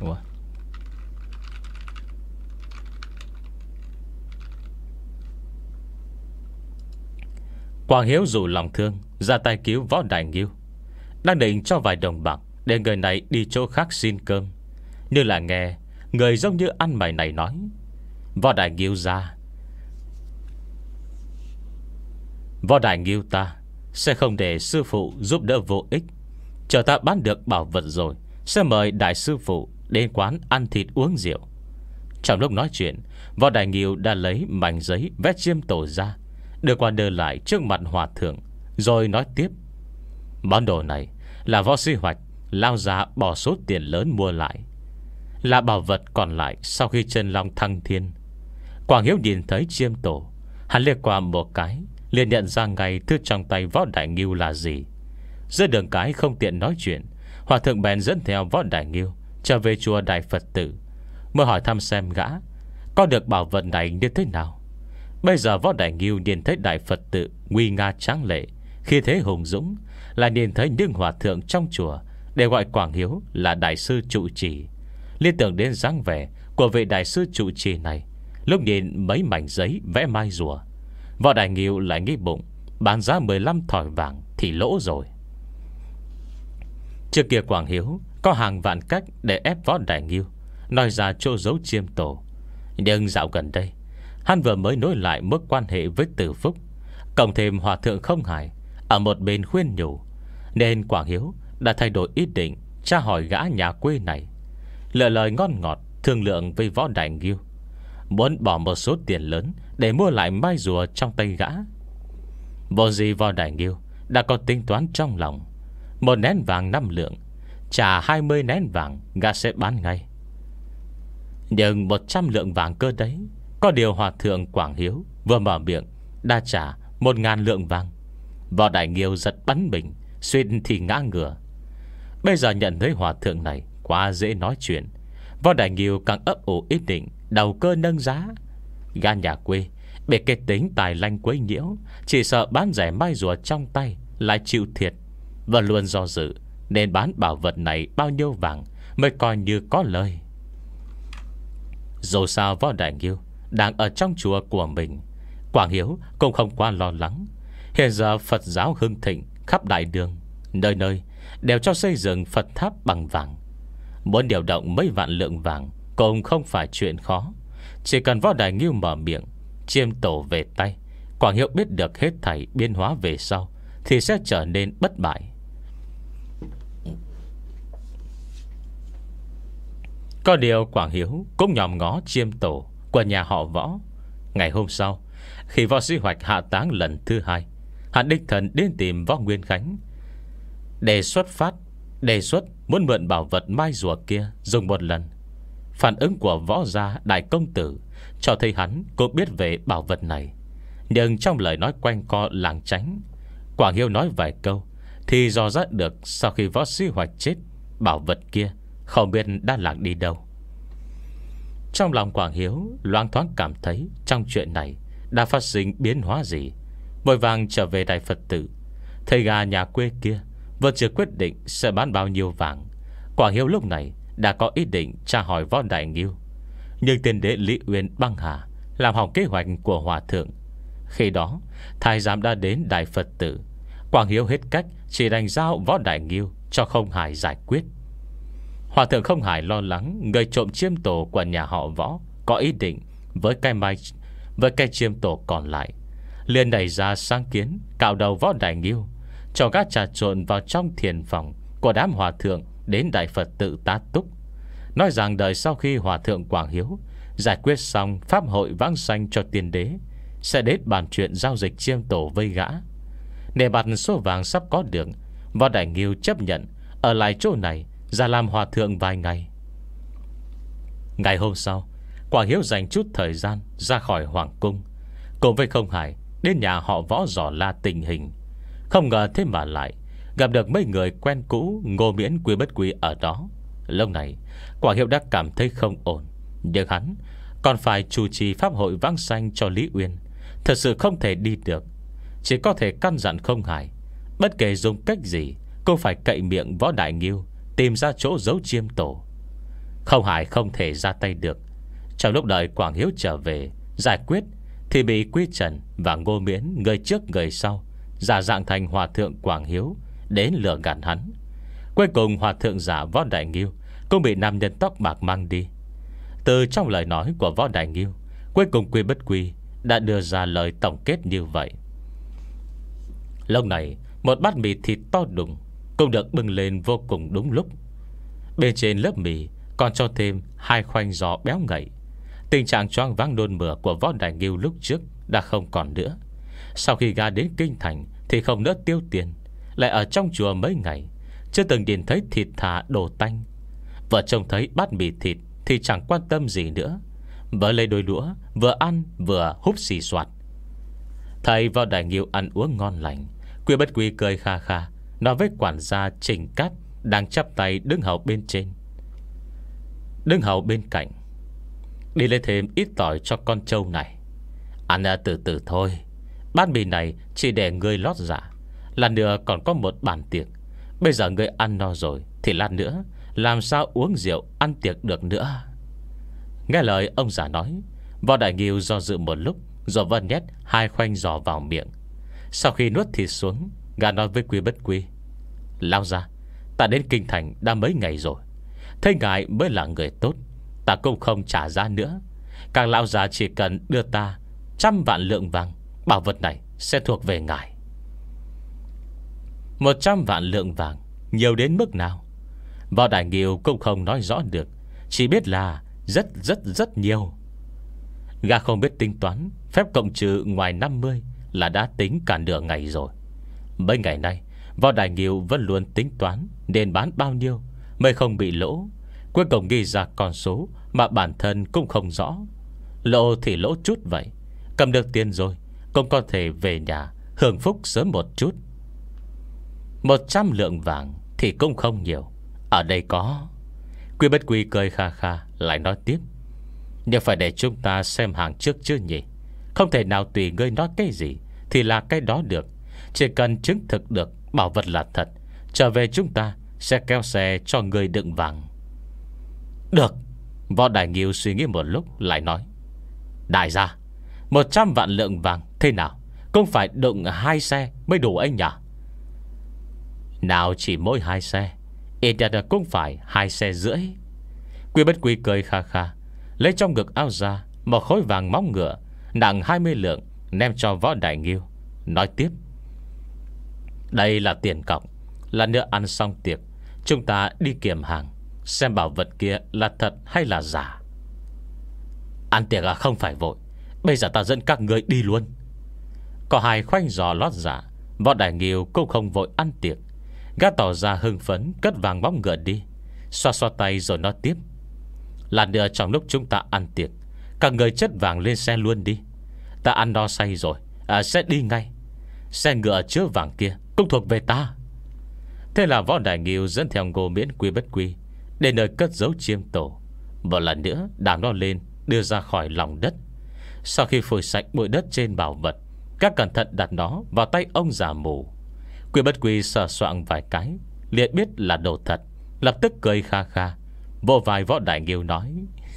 Ủa? Quảng Hiếu dù lòng thương ra tay cứu Võ Đại Nghiêu, đang định cho vài đồng bạc để người này đi chỗ khác xin cơm, như là nghe người giống như ăn mày này nói: Võ Đại Nghiêu ra, Võ Đại Nghiêu ta sẽ không để sư phụ giúp đỡ vô ích. Chờ ta bán được bảo vật rồi sẽ mời đại sư phụ đến quán ăn thịt uống rượu. Trong lúc nói chuyện, Võ Đại Nghiêu đã lấy mảnh giấy vẽ chiêm tổ ra, đưa qua đưa lại trước mặt hòa thượng, rồi nói tiếp: Món đồ này là Võ Sĩ Hoạch lao ra bỏ số tiền lớn mua lại, là bảo vật còn lại sau khi chân long thăng thiên. Quảng Hiếu nhìn thấy chiêm tổ, hắn liếc qua một cái, liền nhận ra ngay thứ trong tay Võ Đại Nghiêu là gì. Giữa đường cái không tiện nói chuyện, hòa thượng bèn dẫn theo Võ Đại Nghiêu trở về chùa Đại Phật Tử, mới hỏi thăm xem gã có được bảo vật này như thế nào. Bây giờ Võ Đại Nghiêu nhìn thấy Đại Phật Tự nguy nga tráng lệ, khi thế hùng dũng, lại nhìn thấy những hòa thượng trong chùa để gọi Quảng Hiếu là đại sư trụ trì. Liên tưởng đến dáng vẻ của vị đại sư trụ trì này, lúc nhìn mấy mảnh giấy vẽ mai rùa, Võ Đại Nghiêu lại nghĩ bụng bán giá mười lăm thỏi vàng thì lỗ rồi. Trước kia Quảng Hiếu có hàng vạn cách để ép Võ Đại Nghiêu nói ra chỗ giấu chiêm tổ, nhưng dạo gần đây hắn vừa mới nối lại mối quan hệ với Tử Phúc, cộng thêm hòa thượng Không Hải ở một bên khuyên nhủ, nên Quảng Hiếu đã thay đổi ý định tra hỏi gã nhà quê này, lựa lời ngon ngọt thương lượng với Võ Đại Nghiêu, muốn bỏ một số tiền lớn để mua lại mai rùa trong tay gã. Vô gì Võ Đại Nghiêu đã có tính toán trong lòng, một nén vàng năm lượng, trả hai mươi nén vàng gã sẽ bán ngay. Nhưng một trăm lượng vàng cơ đấy. Có điều hòa thượng Quảng Hiếu vừa mở miệng đã trả một ngàn lượng vàng. Võ Đại Nghiêu giật bắn mình, xuyên thì ngã ngửa. Bây giờ nhận thấy hòa thượng này quá dễ nói chuyện, Võ Đại Nghiêu càng ấp ủ ý định đầu cơ nâng giá. Gã nhà quê bị cái tính tài lanh quấy nhiễu, chỉ sợ bán rẻ mai rùa trong tay lại chịu thiệt, và luôn do dự nên bán bảo vật này bao nhiêu vàng mới coi như có lời. Dù sao Võ Đại Nghiêu đang ở trong chùa của mình, Quảng Hiếu cũng không quá lo lắng. Hiện giờ Phật giáo hưng thịnh khắp đại đường, nơi nơi đều cho xây dựng Phật tháp bằng vàng. Muốn điều động mấy vạn lượng vàng cũng không phải chuyện khó. Chỉ cần Võ Đại Nghiêu mở miệng, chiêm tổ về tay, Quảng Hiếu biết được hết thảy biến hóa về sau thì sẽ trở nên bất bại. Có điều Quảng Hiếu cũng nhòm ngó chiêm tổ của nhà họ Võ. Ngày hôm sau, khi Võ Sĩ Hoạch hạ táng lần thứ hai, hắn đích thần đến tìm Võ Nguyên Khánh, đề xuất phát Đề xuất muốn mượn bảo vật mai rùa kia dùng một lần. Phản ứng của Võ gia đại công tử cho thấy hắn cũng biết về bảo vật này, nhưng trong lời nói quanh co lảng tránh, Quảng Hiếu nói vài câu thì dò ra được sau khi Võ Sĩ Hoạch chết, bảo vật kia không biết đã lạc đi đâu. Trong lòng Quảng Hiếu loáng thoáng cảm thấy trong chuyện này đã phát sinh biến hóa gì, vội vàng trở về Đại Phật Tử. Thầy gà nhà quê kia vẫn chưa quyết định sẽ bán bao nhiêu vàng. Quảng Hiếu lúc này đã có ý định tra hỏi Võ Đại Nghiêu, nhưng tiên đế Lý Uyên băng hà làm hỏng kế hoạch của hòa thượng. Khi đó thái giám đã đến Đại Phật Tử. Quảng Hiếu hết cách chỉ đành giao Võ Đại Nghiêu cho Không Hải giải quyết. Hòa thượng Không Hải lo lắng người trộm chiêm tổ của nhà họ Võ có ý định với cái mai với cái chiêm tổ còn lại, liền đẩy ra sáng kiến cạo đầu Võ Đại Nghiêu, cho gã trà trộn vào trong thiền phòng của đám hòa thượng đến Đại Phật Tự tá túc, nói rằng đợi sau khi hòa thượng Quảng Hiếu giải quyết xong pháp hội vãng sanh cho tiên đế, sẽ đến bàn chuyện giao dịch chiêm tổ với gã. Để bạt số vàng sắp có được, Võ Đại Nghiêu chấp nhận ở lại chỗ này ra làm hòa thượng vài ngày. Ngày hôm sau, Quảng Hiếu dành chút thời gian ra khỏi hoàng cung, cùng với Không Hải đến nhà họ Võ dò la tình hình. Không ngờ thế mà lại gặp được mấy người quen cũ Ngô Miễn Quy Bất Quy ở đó. Lúc này Quảng Hiếu đã cảm thấy không ổn, nhưng hắn còn phải chủ trì pháp hội vãng sanh cho Lý Uyên, thật sự không thể đi được. Chỉ có thể căn dặn Không Hải bất kể dùng cách gì cũng phải cậy miệng Võ Đại Nghiêu tìm ra chỗ giấu chiêm tổ. Không Hải không thể ra tay được. Trong lúc đợi Quảng Hiếu trở về giải quyết, thì bị Quý Trần và Ngô Miễn, người trước người sau, giả dạng thành hòa thượng Quảng Hiếu đến lừa gạt hắn. Cuối cùng hòa thượng giả Võ Đại Nghiêu cũng bị nam nhân tóc bạc mang đi. Từ trong lời nói của Võ Đại Nghiêu, cuối cùng Quy Bất Quy đã đưa ra lời tổng kết như vậy. Lúc này một bát mì thịt to đùng cũng được bưng lên vô cùng đúng lúc. Bên trên lớp mì còn cho thêm hai khoanh giò béo ngậy. Tình trạng choáng váng nôn mửa của Võ Đại Nghiêu lúc trước đã không còn nữa. Sau khi gà đến kinh thành thì không nỡ tiêu tiền, lại ở trong chùa mấy ngày, chưa từng nhìn thấy thịt thà đồ tanh. Vợ chồng thấy bát mì thịt thì chẳng quan tâm gì nữa, vợ lấy đôi đũa vừa ăn vừa húp xì xoạt. Thầy Võ Đại Nghiêu ăn uống ngon lành, Quy Bất Quy cười kha kha nói với quản gia Trình Cát đang chắp tay đứng hầu bên trên. Đứng hầu bên cạnh: đi lấy thêm ít tỏi cho con trâu này. Ăn từ từ thôi, bát mì này chỉ để ngươi lót dạ, lát nữa còn có một bàn tiệc. Bây giờ ngươi ăn no rồi thì lát nữa làm sao uống rượu ăn tiệc được nữa. Nghe lời ông già nói, Võ Đại Nghiêu do dự một lúc, rồi vẫn nhét hai khoanh giò vào miệng. Sau khi nuốt thịt xuống, gã nói với Quy Bất Quy: lao ra, ta đến kinh thành đã mấy ngày rồi, thấy ngài mới là người tốt, ta cũng không trả giá nữa. Các lão già chỉ cần đưa ta trăm vạn lượng vàng, bảo vật này sẽ thuộc về ngài. Một trăm vạn lượng vàng nhiều đến mức nào? Võ Đại Nghiêu cũng không nói rõ được, chỉ biết là rất rất rất nhiều. Gã không biết tính toán, phép cộng trừ ngoài năm mươi là đã tính cả nửa ngày rồi. Mấy ngày nay Võ Đại Nghiêu vẫn luôn tính toán nên bán bao nhiêu mới không bị lỗ. Cuối cùng ghi ra con số mà bản thân cũng không rõ. Lỗ thì lỗ chút vậy, cầm được tiền rồi cũng có thể về nhà hưởng phúc sớm một chút. Một trăm lượng vàng thì cũng không nhiều. Ở đây có. Quy Bất Quy cười kha kha lại nói tiếp: nhưng phải để chúng ta xem hàng trước chứ nhỉ. Không thể nào tùy ngươi nói cái gì thì là cái đó được. Chỉ cần chứng thực được bảo vật là thật, trở về chúng ta sẽ kéo xe cho ngươi đựng vàng. Được. Võ Đại Nghiêu suy nghĩ một lúc lại nói: đại gia, một trăm vạn lượng vàng thế nào cũng phải đựng hai xe mới đủ anh nhỉ? Nào chỉ mỗi hai xe, ít nhất cũng phải hai xe rưỡi. Quy Bất Quy cười kha kha, lấy trong ngực áo ra một khối vàng móng ngựa nặng hai mươi lượng ném cho Võ Đại Nghiêu, nói tiếp: đây là tiền cọc, là nữa ăn xong tiệc chúng ta đi kiểm hàng, xem bảo vật kia là thật hay là giả. Ăn tiệc à, không phải vội, bây giờ ta dẫn các ngươi đi luôn. Có hai khoanh giò lót giả, Võ Đại Nghiêu cũng không vội ăn tiệc. Gã tỏ ra hưng phấn cất vàng móng ngựa đi, xoa xoa tay rồi nói tiếp: là nữa trong lúc chúng ta ăn tiệc, các người chất vàng lên xe luôn đi. Ta ăn no say rồi, à, sẽ đi ngay. Xe ngựa chứa vàng kia cũng thuộc về ta. Thế là Võ Đại Nghiêu dẫn theo Ngô Miễn, Quy Bất Quy đến nơi cất giấu chiêm tổ. Một lần nữa đào nó lên, đưa ra khỏi lòng đất. Sau khi phủi sạch bụi đất trên bảo vật, các cẩn thận đặt nó vào tay ông già mù. Quy Bất Quy sờ soạng vài cái, liền biết là đồ thật, lập tức cười kha kha, vỗ vai Võ Đại Nghiêu nói: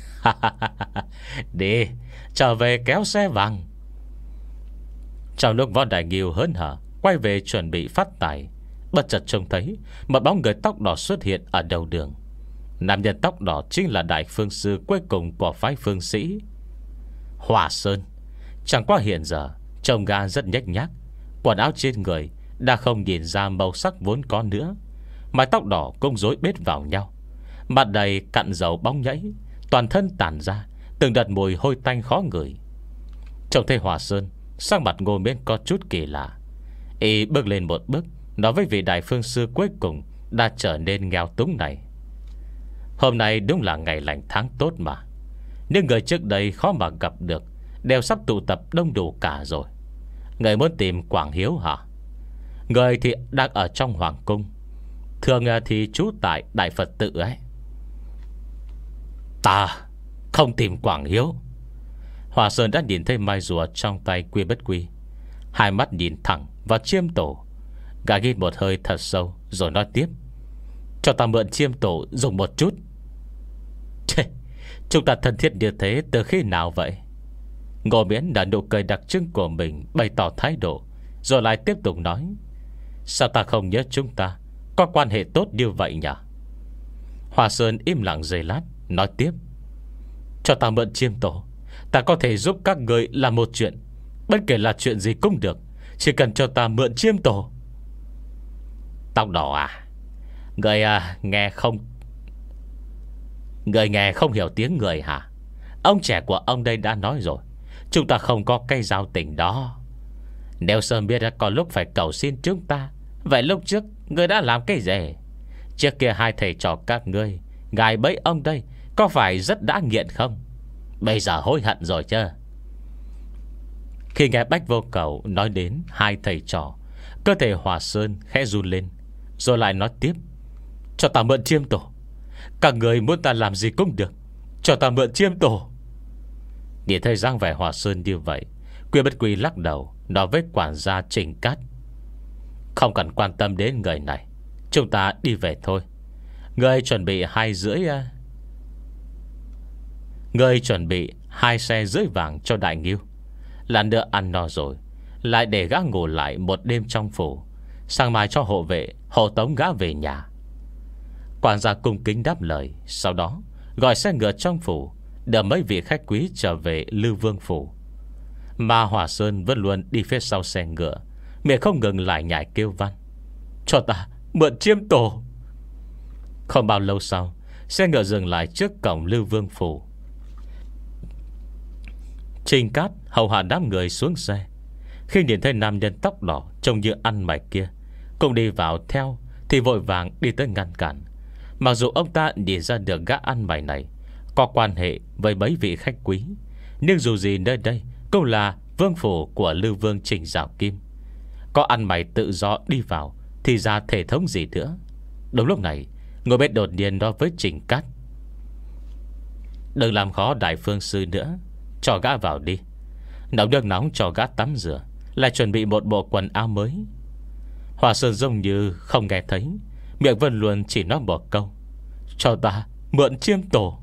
đi, trở về kéo xe vàng. Trong lúc Võ Đại Nghiêu hớn hở quay về chuẩn bị phát tài, bất chợt trông thấy một bóng người tóc đỏ xuất hiện ở đầu đường. Nam nhân tóc đỏ chính là đại phương sư cuối cùng của phái Phương Sĩ, Hòa Sơn. Chẳng qua hiện giờ trông gã rất nhếch nhác, quần áo trên người đã không nhìn ra màu sắc vốn có nữa, mái tóc đỏ cũng rối bết vào nhau, mặt đầy cặn dầu bóng nhảy, toàn thân tản ra từng đợt mùi hôi tanh khó ngửi. Trông thấy Hòa Sơn, sắc mặt Ngô Miễn có chút kỳ lạ. Y bước lên một bước, nói với vị đại phương sư cuối cùng đã trở nên nghèo túng này: hôm nay đúng là ngày lành tháng tốt mà. Nhưng người trước đây khó mà gặp được đều sắp tụ tập đông đủ cả rồi. Người muốn tìm Quảng Hiếu hả? Người thì đang ở trong hoàng cung, thường thì trú tại Đại Phật tự ấy. Ta không tìm Quảng Hiếu. Hòa Sơn đã nhìn thấy mai rùa trong tay Quy Bất Quy, hai mắt nhìn thẳng vào chiêm tổ. Gã hít một hơi thật sâu rồi nói tiếp: cho ta mượn chiêm tổ dùng một chút. Chúng ta thân thiết như thế từ khi nào vậy? Ngô Miễn đã nụ cười đặc trưng của mình bày tỏ thái độ, rồi lại tiếp tục nói: Sao ta không nhớ chúng ta có quan hệ tốt như vậy nhỉ? Hòa Sơn im lặng giây lát, nói tiếp: Cho ta mượn chiêm tổ, ta có thể giúp các người làm một chuyện. Bất kể là chuyện gì cũng được, chỉ cần cho ta mượn chiêm tổ. Tóc đỏ à, Người à, nghe không Người nghe không hiểu tiếng người hả? Ông trẻ của ông đây đã nói rồi, chúng ta không có cây giao tình đó. Nếu sớm biết có lúc phải cầu xin chúng ta, vậy lúc trước người đã làm cái gì? Trước kia hai thầy trò các ngươi gài bẫy ông đây, có phải rất đã nghiện không? Bây giờ hối hận rồi chứ? Khi nghe Bách Vô Cầu nói đến hai thầy trò, cơ thể Hòa Sơn khẽ run lên, rồi lại nói tiếp: Cho ta mượn chiêm tổ. Các người muốn ta làm gì cũng được, cho ta mượn chiêm tổ. Nhìn thấy dáng vẻ Hòa Sơn như vậy, Quy Bất Quy lắc đầu, nói với quản gia Trình Cát: Không cần quan tâm đến người này, chúng ta đi về thôi. Người chuẩn bị hai rưỡi Người chuẩn bị hai xe rưỡi vàng cho Đại Ngưu. Lần nữa ăn no rồi, lại để gã ngủ lại một đêm trong phủ, sáng mai cho hộ vệ hộ tống gã về nhà. Quản gia cung kính đáp lời, sau đó gọi xe ngựa trong phủ đưa mấy vị khách quý trở về Lư Vương phủ. Mà Hòa Sơn vẫn luôn đi phía sau xe ngựa, miệng không ngừng lại nhảy kêu van: Cho ta mượn chiêm tổ. Không bao lâu sau, xe ngựa dừng lại trước cổng Lư Vương phủ. Trình Cát hầu hạ đám người xuống xe. Khi nhìn thấy nam nhân tóc đỏ trông như ăn mày kia cũng đi vào theo, thì vội vàng đi tới ngăn cản. Mặc dù ông ta nhìn ra được gã ăn mày này có quan hệ với mấy vị khách quý, nhưng dù gì nơi đây cũng là vương phủ của Lư Vương Trình Giảo Kim. Có ăn mày tự do đi vào thì ra thể thống gì nữa. Đúng lúc này, ngồi bên đột nhiên nói với Trình Cát: Đừng làm khó đại phương sư nữa, cho gã vào đi. Nấu nước nóng cho gã tắm rửa, lại chuẩn bị một bộ quần áo mới. Hòa Sơn giống như không nghe thấy, miệng vẫn luôn chỉ nói một câu: Cho ta mượn chiêm tổ.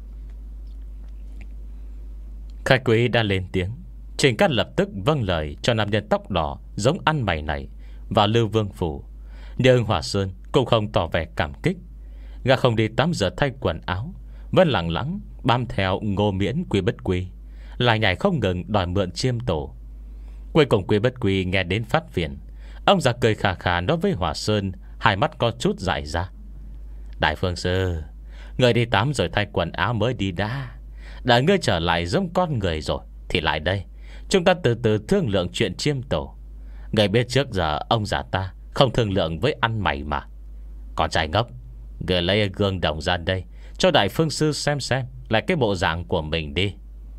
Khách quý đã lên tiếng, Trình Cát lập tức vâng lời cho nam nhân tóc đỏ giống ăn mày này vào Lư Vương phủ. Nhưng Hòa Sơn cũng không tỏ vẻ cảm kích. Gã không đi tắm rửa thay quần áo, vẫn lặng lặng bám theo Ngô Miễn Quy Bất Quy, lại nhảy không ngừng đòi mượn chiêm tổ. Cuối cùng Quy Bất Quy nghe đến phát phiền, ông già cười khà khà nói với Hòa Sơn, hai mắt có chút dại ra: Đại phương sư, người đi tắm rồi thay quần áo mới đi đã. Đã ngươi trở lại giống con người rồi thì lại đây, chúng ta từ từ thương lượng chuyện chiêm tổ. Người biết trước giờ ông già ta không thương lượng với ăn mày mà. Con trai ngốc, người lấy gương đồng ra đây cho đại phương sư xem xem lại cái bộ dạng của mình đi.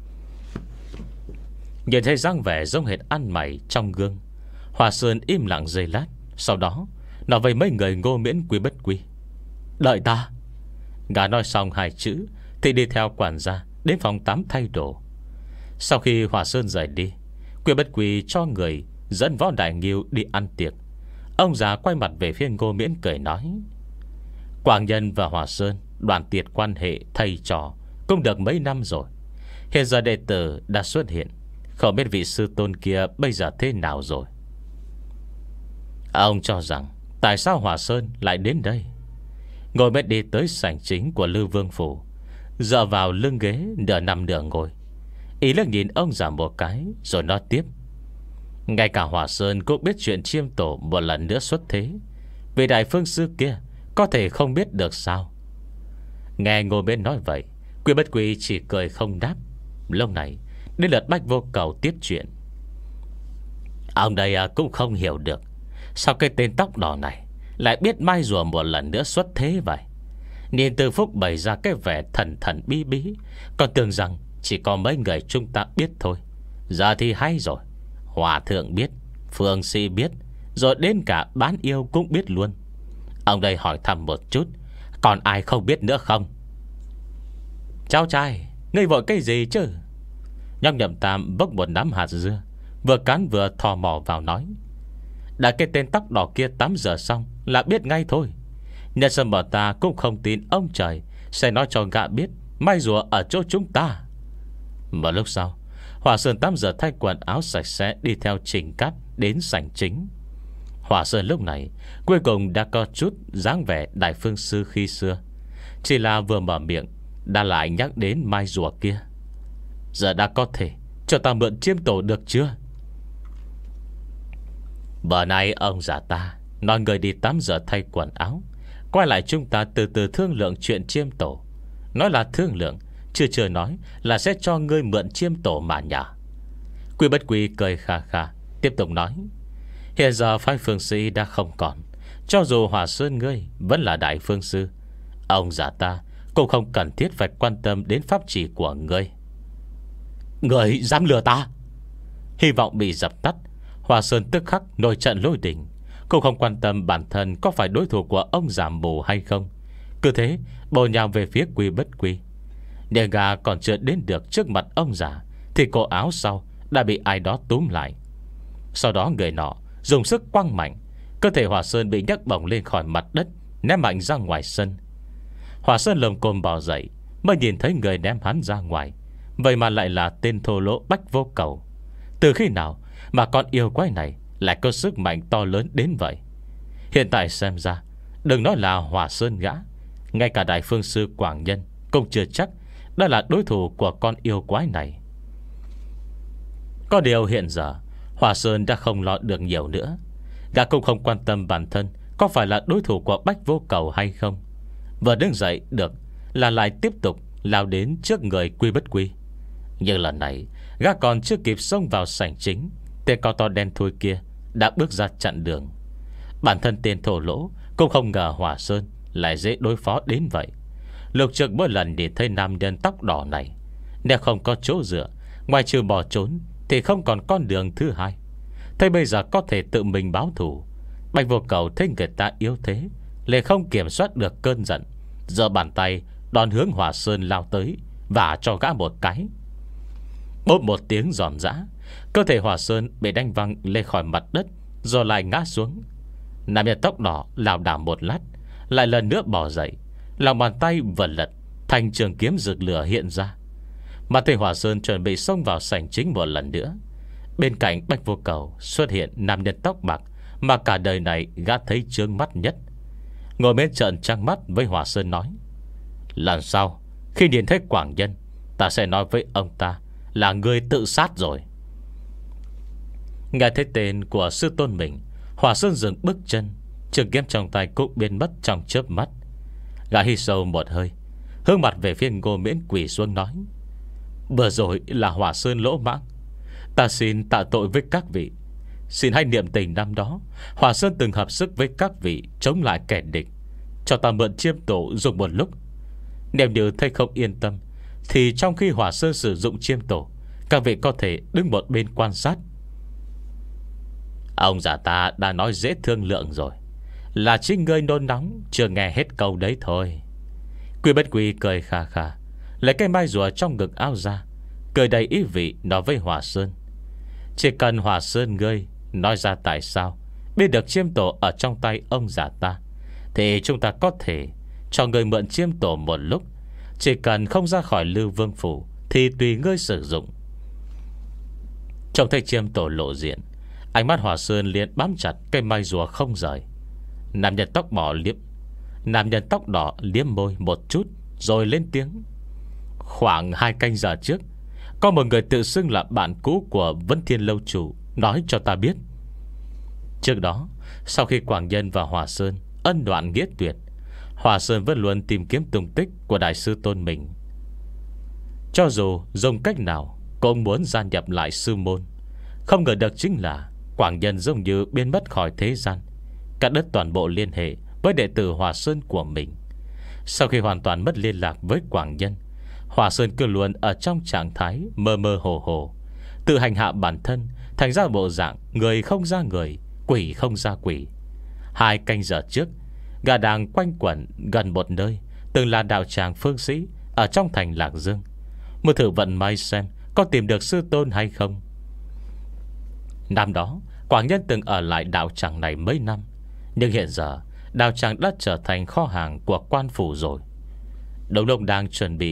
Nhìn thấy dáng vẻ giống hệt ăn mày trong gương, Hòa Sơn im lặng giây lát, sau đó nói với mấy người Ngô Miễn Quy Bất Quy: Đợi ta. Gã nói xong hai chữ thì đi theo quản gia đến phòng tắm thay đồ. Sau khi Hòa Sơn rời đi, Quy Bất Quy cho người dẫn Võ Đại Ngưu đi ăn tiệc. Ông già quay mặt về phía Ngô Miễn cười nói: Quảng Nhân và Hòa Sơn đoàn tiệt quan hệ thầy trò cũng được mấy năm rồi. Hiện giờ đệ tử đã xuất hiện, không biết vị sư tôn kia bây giờ thế nào rồi. Ông cho rằng tại sao Hòa Sơn lại đến đây? Ngồi mới đi tới sảnh chính của Lư Vương phủ, dựa vào lưng ghế nửa nằm nửa ngồi. Ý lưng nhìn ông già một cái, rồi nói tiếp: Ngay cả Hòa Sơn cũng biết chuyện chiêm tổ một lần nữa xuất thế, vì đại phương sư kia có thể không biết được sao? Nghe Ngô Miễn nói vậy, Quy Bất Quy chỉ cười không đáp. Lúc này đến lượt Bách Vô Cầu tiếp chuyện. Ông đây cũng không hiểu được sao cái tên tóc đỏ này lại biết mai rùa một lần nữa xuất thế vậy. Nhìn từ phúc bày ra cái vẻ thần thần bí bí, còn tưởng rằng chỉ có mấy người chúng ta biết thôi. Giờ thì hay rồi, Hòa thượng biết, Phương Sĩ biết, rồi đến cả bán yêu cũng biết luôn. Ông đây hỏi thăm một chút, còn ai không biết nữa không? Cháu trai, ngươi vội cái gì chứ? Nhóc Nhậm Tam bốc một nắm hạt dưa, vừa cắn vừa thò mò vào nói: Đã cái tên tóc đỏ kia tắm rửa xong là biết ngay thôi. Nhân sâm bảo ta cũng không tin ông trời sẽ nói cho gã biết Mai rùa ở chỗ chúng ta. Một lúc sau, Hỏa Sơn tắm giờ thay quần áo sạch sẽ, đi theo Trình Cát đến sảnh chính. Hỏa Sơn lúc này cuối cùng đã có chút dáng vẻ đại phương sư khi xưa. Chỉ là vừa mở miệng đã lại nhắc đến mai rùa kia. Giờ đã có thể cho ta mượn chiêm tổ được chưa? Bữa nay ông già ta nói người đi tắm giờ thay quần áo, quay lại chúng ta từ từ thương lượng chuyện chiêm tổ. Nói là thương lượng, chưa chưa nói là sẽ cho ngươi mượn chiêm tổ mà nhả. Quy Bất Quy cười kha kha, tiếp tục nói: hiện giờ phái phương sĩ đã không còn. Cho dù Hỏa Sơn ngươi vẫn là đại phương sư, ông già ta cũng không cần thiết phải quan tâm đến pháp chỉ của ngươi. Ngươi dám lừa ta? Hy vọng bị dập tắt, Hỏa Sơn tức khắc nổi trận lôi đình. Cũng không quan tâm bản thân có phải đối thủ của ông già mù hay không, cứ thế bổ nhào về phía Quy Bất Quy. Nề gà còn chưa đến được trước mặt ông già thì cổ áo sau đã bị ai đó túm lại. Sau đó người nọ dùng sức quăng mạnh, cơ thể Hỏa Sơn bị nhấc bổng lên khỏi mặt đất, ném mạnh ra ngoài sân. Hỏa Sơn lồm cồm bò dậy, mới nhìn thấy người ném hắn ra ngoài, vậy mà lại là tên thô lỗ Bách Vô Cầu. Từ khi nào mà con yêu quái này lại có sức mạnh to lớn đến vậy? Hiện tại xem ra, đừng nói là Hỏa Sơn gã, ngay cả đại phương sư Quảng Nhân cũng chưa chắc đã là đối thủ của con yêu quái này. Có điều hiện giờ Hỏa Sơn đã không lo được nhiều nữa. Gã cũng không quan tâm bản thân có phải là đối thủ của Bách Vô Cầu hay không. Vừa đứng dậy được là lại tiếp tục lao đến trước người Quy Bất Quy. Nhưng lần này gã còn chưa kịp xông vào sảnh chính, tên cao to đen thui kia đã bước ra chặn đường. Bản thân tên thổ lỗ cũng không ngờ Hỏa Sơn lại dễ đối phó đến vậy. Lục Trực mỗi lần nhìn thấy nam nhân tóc đỏ này, nếu không có chỗ dựa, ngoài trừ bỏ trốn thì không còn con đường thứ hai. Thế bây giờ có thể tự mình báo thù. Bạch Vô Cầu thấy người ta yếu thế, lại không kiểm soát được cơn giận, giơ bàn tay đòn hướng Hỏa Sơn lao tới, và cho gã một cái. Bốp một tiếng giòn giã, cơ thể Hỏa Sơn bị đánh văng lên khỏi mặt đất, rồi lại ngã xuống. Nam nhân tóc đỏ lảo đảo một lát, lại lần nữa bỏ dậy, lòng bàn tay vừa lật, thành trường kiếm rực lửa hiện ra. Mà thấy Hỏa Sơn chuẩn bị xông vào sảnh chính một lần nữa, bên cạnh Bách Vô Cầu xuất hiện nam nhân tóc bạc mà cả đời này gã thấy chướng mắt nhất. Ngồi bên trợn trăng mắt với Hỏa Sơn nói: lần sau khi nhìn thấy Quảng Nhân, ta sẽ nói với ông ta là người tự sát rồi. Nghe thấy tên của sư tôn mình, Hỏa Sơn dừng bước chân, trường kiếm trong tay cũng biến mất trong chớp mắt. Gã hít sâu một hơi, hướng mặt về phía Ngô Miễn quỳ xuống nói: vừa rồi là Hỏa Sơn lỗ mãng, ta xin tạ tội với các vị. Xin hãy niệm tình năm đó Hỏa Sơn từng hợp sức với các vị chống lại kẻ địch, cho ta mượn chiêm tổ dùng một lúc. Nếu như thấy không yên tâm, thì trong khi Hỏa Sơn sử dụng chiêm tổ, các vị có thể đứng một bên quan sát. Ông già ta đã nói dễ thương lượng rồi, là chính ngươi nôn nóng chưa nghe hết câu đấy thôi. Quy Bất Quy cười khà khà, lấy cây mai rùa trong ngực áo ra, cười đầy ý vị nói với Hỏa Sơn: chỉ cần Hỏa Sơn ngươi nói ra tại sao biết được chiêm tổ ở trong tay ông già ta, thì chúng ta có thể cho ngươi mượn chiêm tổ một lúc. Chỉ cần không ra khỏi Lưu Vương Phủ thì tùy ngươi sử dụng. Trông thấy chiêm tổ lộ diện, ánh mắt Hỏa Sơn liền bám chặt cây mai rùa không rời. Nam nhân tóc đỏ liếm Nam nhân tóc đỏ liếm môi một chút, rồi lên tiếng: khoảng hai canh giờ trước, có một người tự xưng là bạn cũ của Vân Thiên Lâu Chủ nói cho ta biết. Trước đó, sau khi Quảng Nhân và Hỏa Sơn ân đoạn nghĩa tuyệt, Hỏa Sơn vẫn luôn tìm kiếm tung tích của đại sư tôn mình. Cho dù dùng cách nào cũng muốn gia nhập lại sư môn. Không ngờ được chính là Quảng Nhân giống như biến mất khỏi thế gian, cắt đứt toàn bộ liên hệ với đệ tử Hỏa Sơn của mình. Sau khi hoàn toàn mất liên lạc với Quảng Nhân, Hỏa Sơn cứ luôn ở trong trạng thái mơ mơ hồ hồ, tự hành hạ bản thân, thành ra bộ dạng người không ra người, quỷ không ra quỷ. Hai canh giờ trước, gã đang quanh quẩn gần một nơi từng là đạo tràng phương sĩ ở trong thành Lạc Dương, muốn thử vận may xem có tìm được sư tôn hay không. Năm đó Quảng Nhân từng ở lại đạo tràng này mấy năm, nhưng hiện giờ đạo tràng đã trở thành kho hàng của quan phủ rồi. Đúng lúc đang chuẩn bị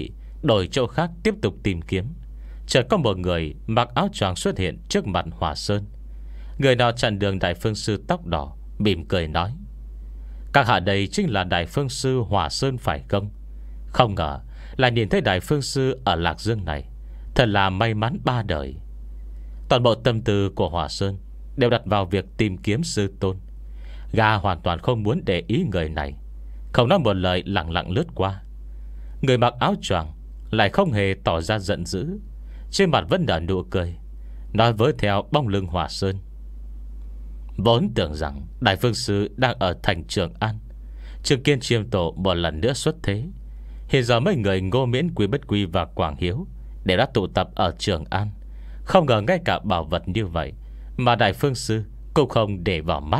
đổi chỗ khác tiếp tục tìm kiếm, chợt có một người mặc áo choàng xuất hiện trước mặt Hỏa Sơn. Người nào chặn đường Đại Phương Sư tóc đỏ, mỉm cười nói: các hạ đây chính là Đại Phương Sư Hỏa Sơn phải không? Không ngờ là nhìn thấy Đại Phương Sư ở Lạc Dương này, thật là may mắn ba đời. Toàn bộ tâm tư của Hỏa Sơn đều đặt vào việc tìm kiếm sư tôn. Gã hoàn toàn không muốn để ý người này, không nói một lời, lặng lặng lướt qua. Người mặc áo choàng lại không hề tỏ ra giận dữ, trên mặt vẫn nở nụ cười, nói với theo bóng lưng Hỏa Sơn: vốn tưởng rằng Đại Phương Sư đang ở thành Trường An, Trường Kiên Chiêm Tổ một lần nữa xuất thế. Hiện giờ mấy người Ngô Miễn, Quý Bất Quy và Quảng Hiếu đều đã tụ tập ở Trường An. Không ngờ ngay cả bảo vật như vậy mà Đại Phương Sư cũng không để vào mắt.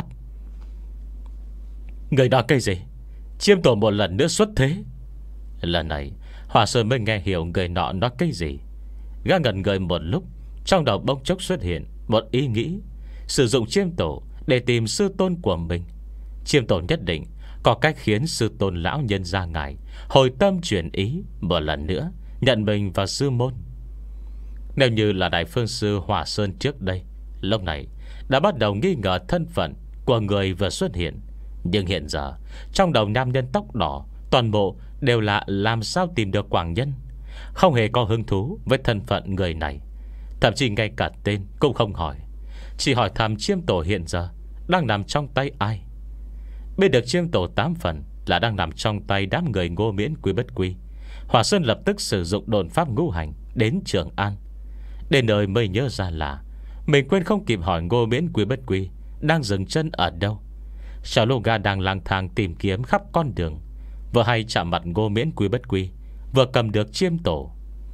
Người nói cái gì? Chiêm Tổ một lần nữa xuất thế? Lần này Hỏa Sơn mới nghe hiểu người nọ nói cái gì. Gã ngẩn người một lúc, trong đầu bỗng chốc xuất hiện một ý nghĩ: sử dụng Chiêm Tổ để tìm sư tôn của mình. Chiêm Tổ nhất định có cách khiến sư tôn lão nhân gia ngài hồi tâm chuyển ý, một lần nữa nhận mình vào sư môn. Nếu như là Đại Phương Sư Hỏa Sơn trước đây, lúc này đã bắt đầu nghi ngờ thân phận của người vừa xuất hiện. Nhưng hiện giờ trong đầu nam nhân tóc đỏ toàn bộ đều là làm sao tìm được Quảng Nhân, không hề có hứng thú với thân phận người này. Thậm chí ngay cả tên cũng không hỏi, chỉ hỏi thăm Chiêm Tổ hiện giờ đang nằm trong tay ai. Biết được Chiêm Tổ tám phần là đang nằm trong tay đám người Ngô Miễn, Quý Bất Quy, Hỏa Sơn lập tức sử dụng độn pháp ngũ hành đến Trường An. Đến nơi mới nhớ ra là mình quên không kịp hỏi Ngô Miễn, Quý Bất Quy đang dừng chân ở đâu. Sao lô gà đang lang thang tìm kiếm khắp con đường, vừa hay chạm mặt Ngô Miễn, Quý Bất Quy, vừa cầm được Chiêm Tổ.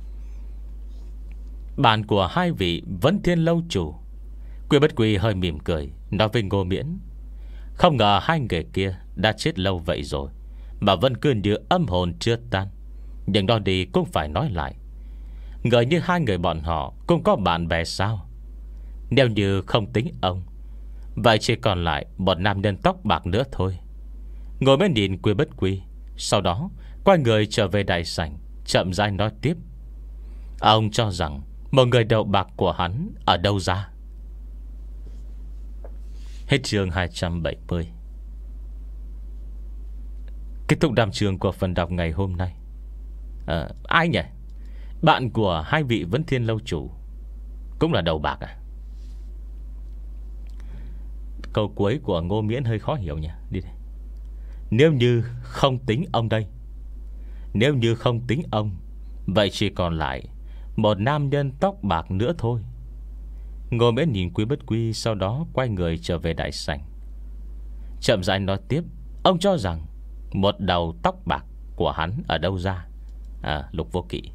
Bạn của hai vị Vấn Thiên lâu chủ. Quý Bất Quy hơi mỉm cười, nói với Ngô Miễn: không ngờ hai người kia đã chết lâu vậy rồi mà vẫn cứ như âm hồn chưa tan. Nhưng đó đi cũng phải nói lại, ngờ như hai người bọn họ cũng có bạn bè sao? Nếu như không tính ông, vậy chỉ còn lại một nam nhân tóc bạc nữa thôi. Ngồi bên nhìn Quý Bất Quy, sau đó quay người trở về đại sảnh, chậm rãi nói tiếp: ông cho rằng một người đầu bạc của hắn ở đâu ra? Hết chương hai trăm bảy mươi. Kết thúc đàm trường của phần đọc ngày hôm nay. à, Ai nhỉ? Bạn của hai vị Vấn Thiên lâu chủ cũng là đầu bạc à? Câu cuối của Ngô Miễn hơi khó hiểu nhỉ. Đi đây. Nếu như không tính ông đây, Nếu như không tính ông, vậy chỉ còn lại một nam nhân tóc bạc nữa thôi. Ngô Miễn nhìn Quý Bất Quy, sau đó quay người trở về đại sảnh, chậm rãi nói tiếp: ông cho rằng một đầu tóc bạc của hắn ở đâu ra? À, Lục Vô Kỵ.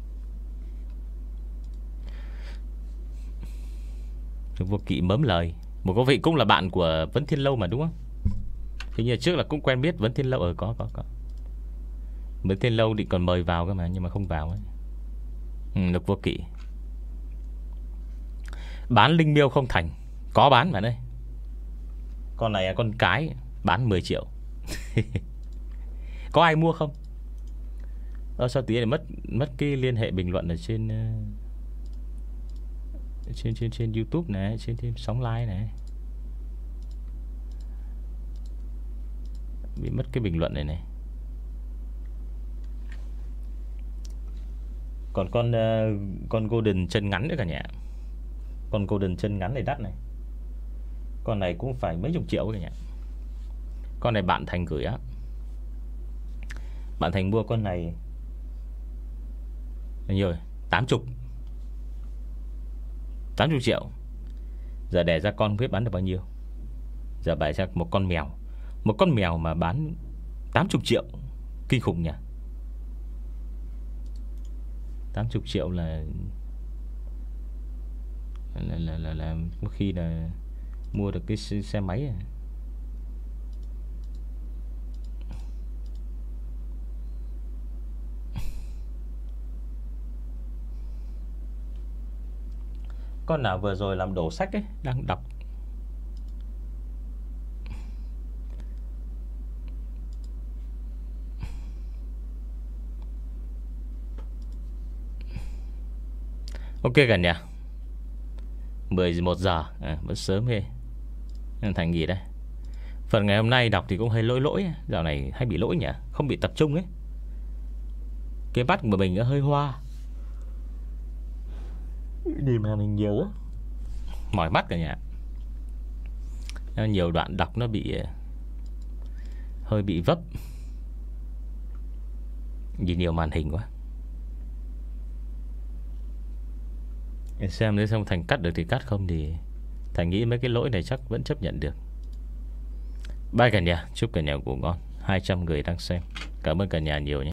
Lục Vô Kỵ mớm lời: một cô vị cũng là bạn của Vấn Thiên lâu mà đúng không? Hình như trước là cũng quen biết Vấn Thiên lâu. Ở có có có Vấn Thiên lâu định còn mời vào cơ mà, nhưng mà không vào ấy. ừ, Lục Vô Kỵ. Bán linh miêu không thành, có bán mà đây. Con này là con cái, bán mười triệu. Có ai mua không? Ờ, sao tí này mất mất cái liên hệ bình luận ở trên trên trên trên YouTube này, trên trên sóng live này, bị mất cái bình luận này này. Còn con uh, con Golden chân ngắn nữa cả nhà. Con Golden chân ngắn này đắt này, con này cũng phải mấy chục triệu cả nhà. Con này bạn Thành gửi á, bạn Thành mua con này nhiều rồi, tám chục tám chục triệu. Giờ đẻ ra con biết bán được bao nhiêu. Giờ bày ra một con mèo, một con mèo mà bán tám chục triệu, kinh khủng nhỉ. Tám chục triệu là là, là, là, là có khi là mua được cái xe máy à. Con nào vừa rồi làm đổ sách ấy, đang đọc. Ok cả nhà, mười một giờ à, vẫn sớm ghê. Thành nghỉ đây. Phần ngày hôm nay đọc thì cũng hơi lỗi lỗi. Dạo này hay bị lỗi nhỉ, không bị tập trung ấy. Cái mắt của mình nó hơi hoa, nhìn màn hình nhiều á, mỏi mắt cả nhà. Nhiều đoạn đọc nó bị hơi bị vấp, nhìn nhiều màn hình quá. Để xem nếu xong Thành cắt được thì cắt, không thì Thành nghĩ mấy cái lỗi này chắc vẫn chấp nhận được. Bye cả nhà, chúc cả nhà ngủ ngon. Hai trăm người đang xem, cảm ơn cả nhà nhiều nhé.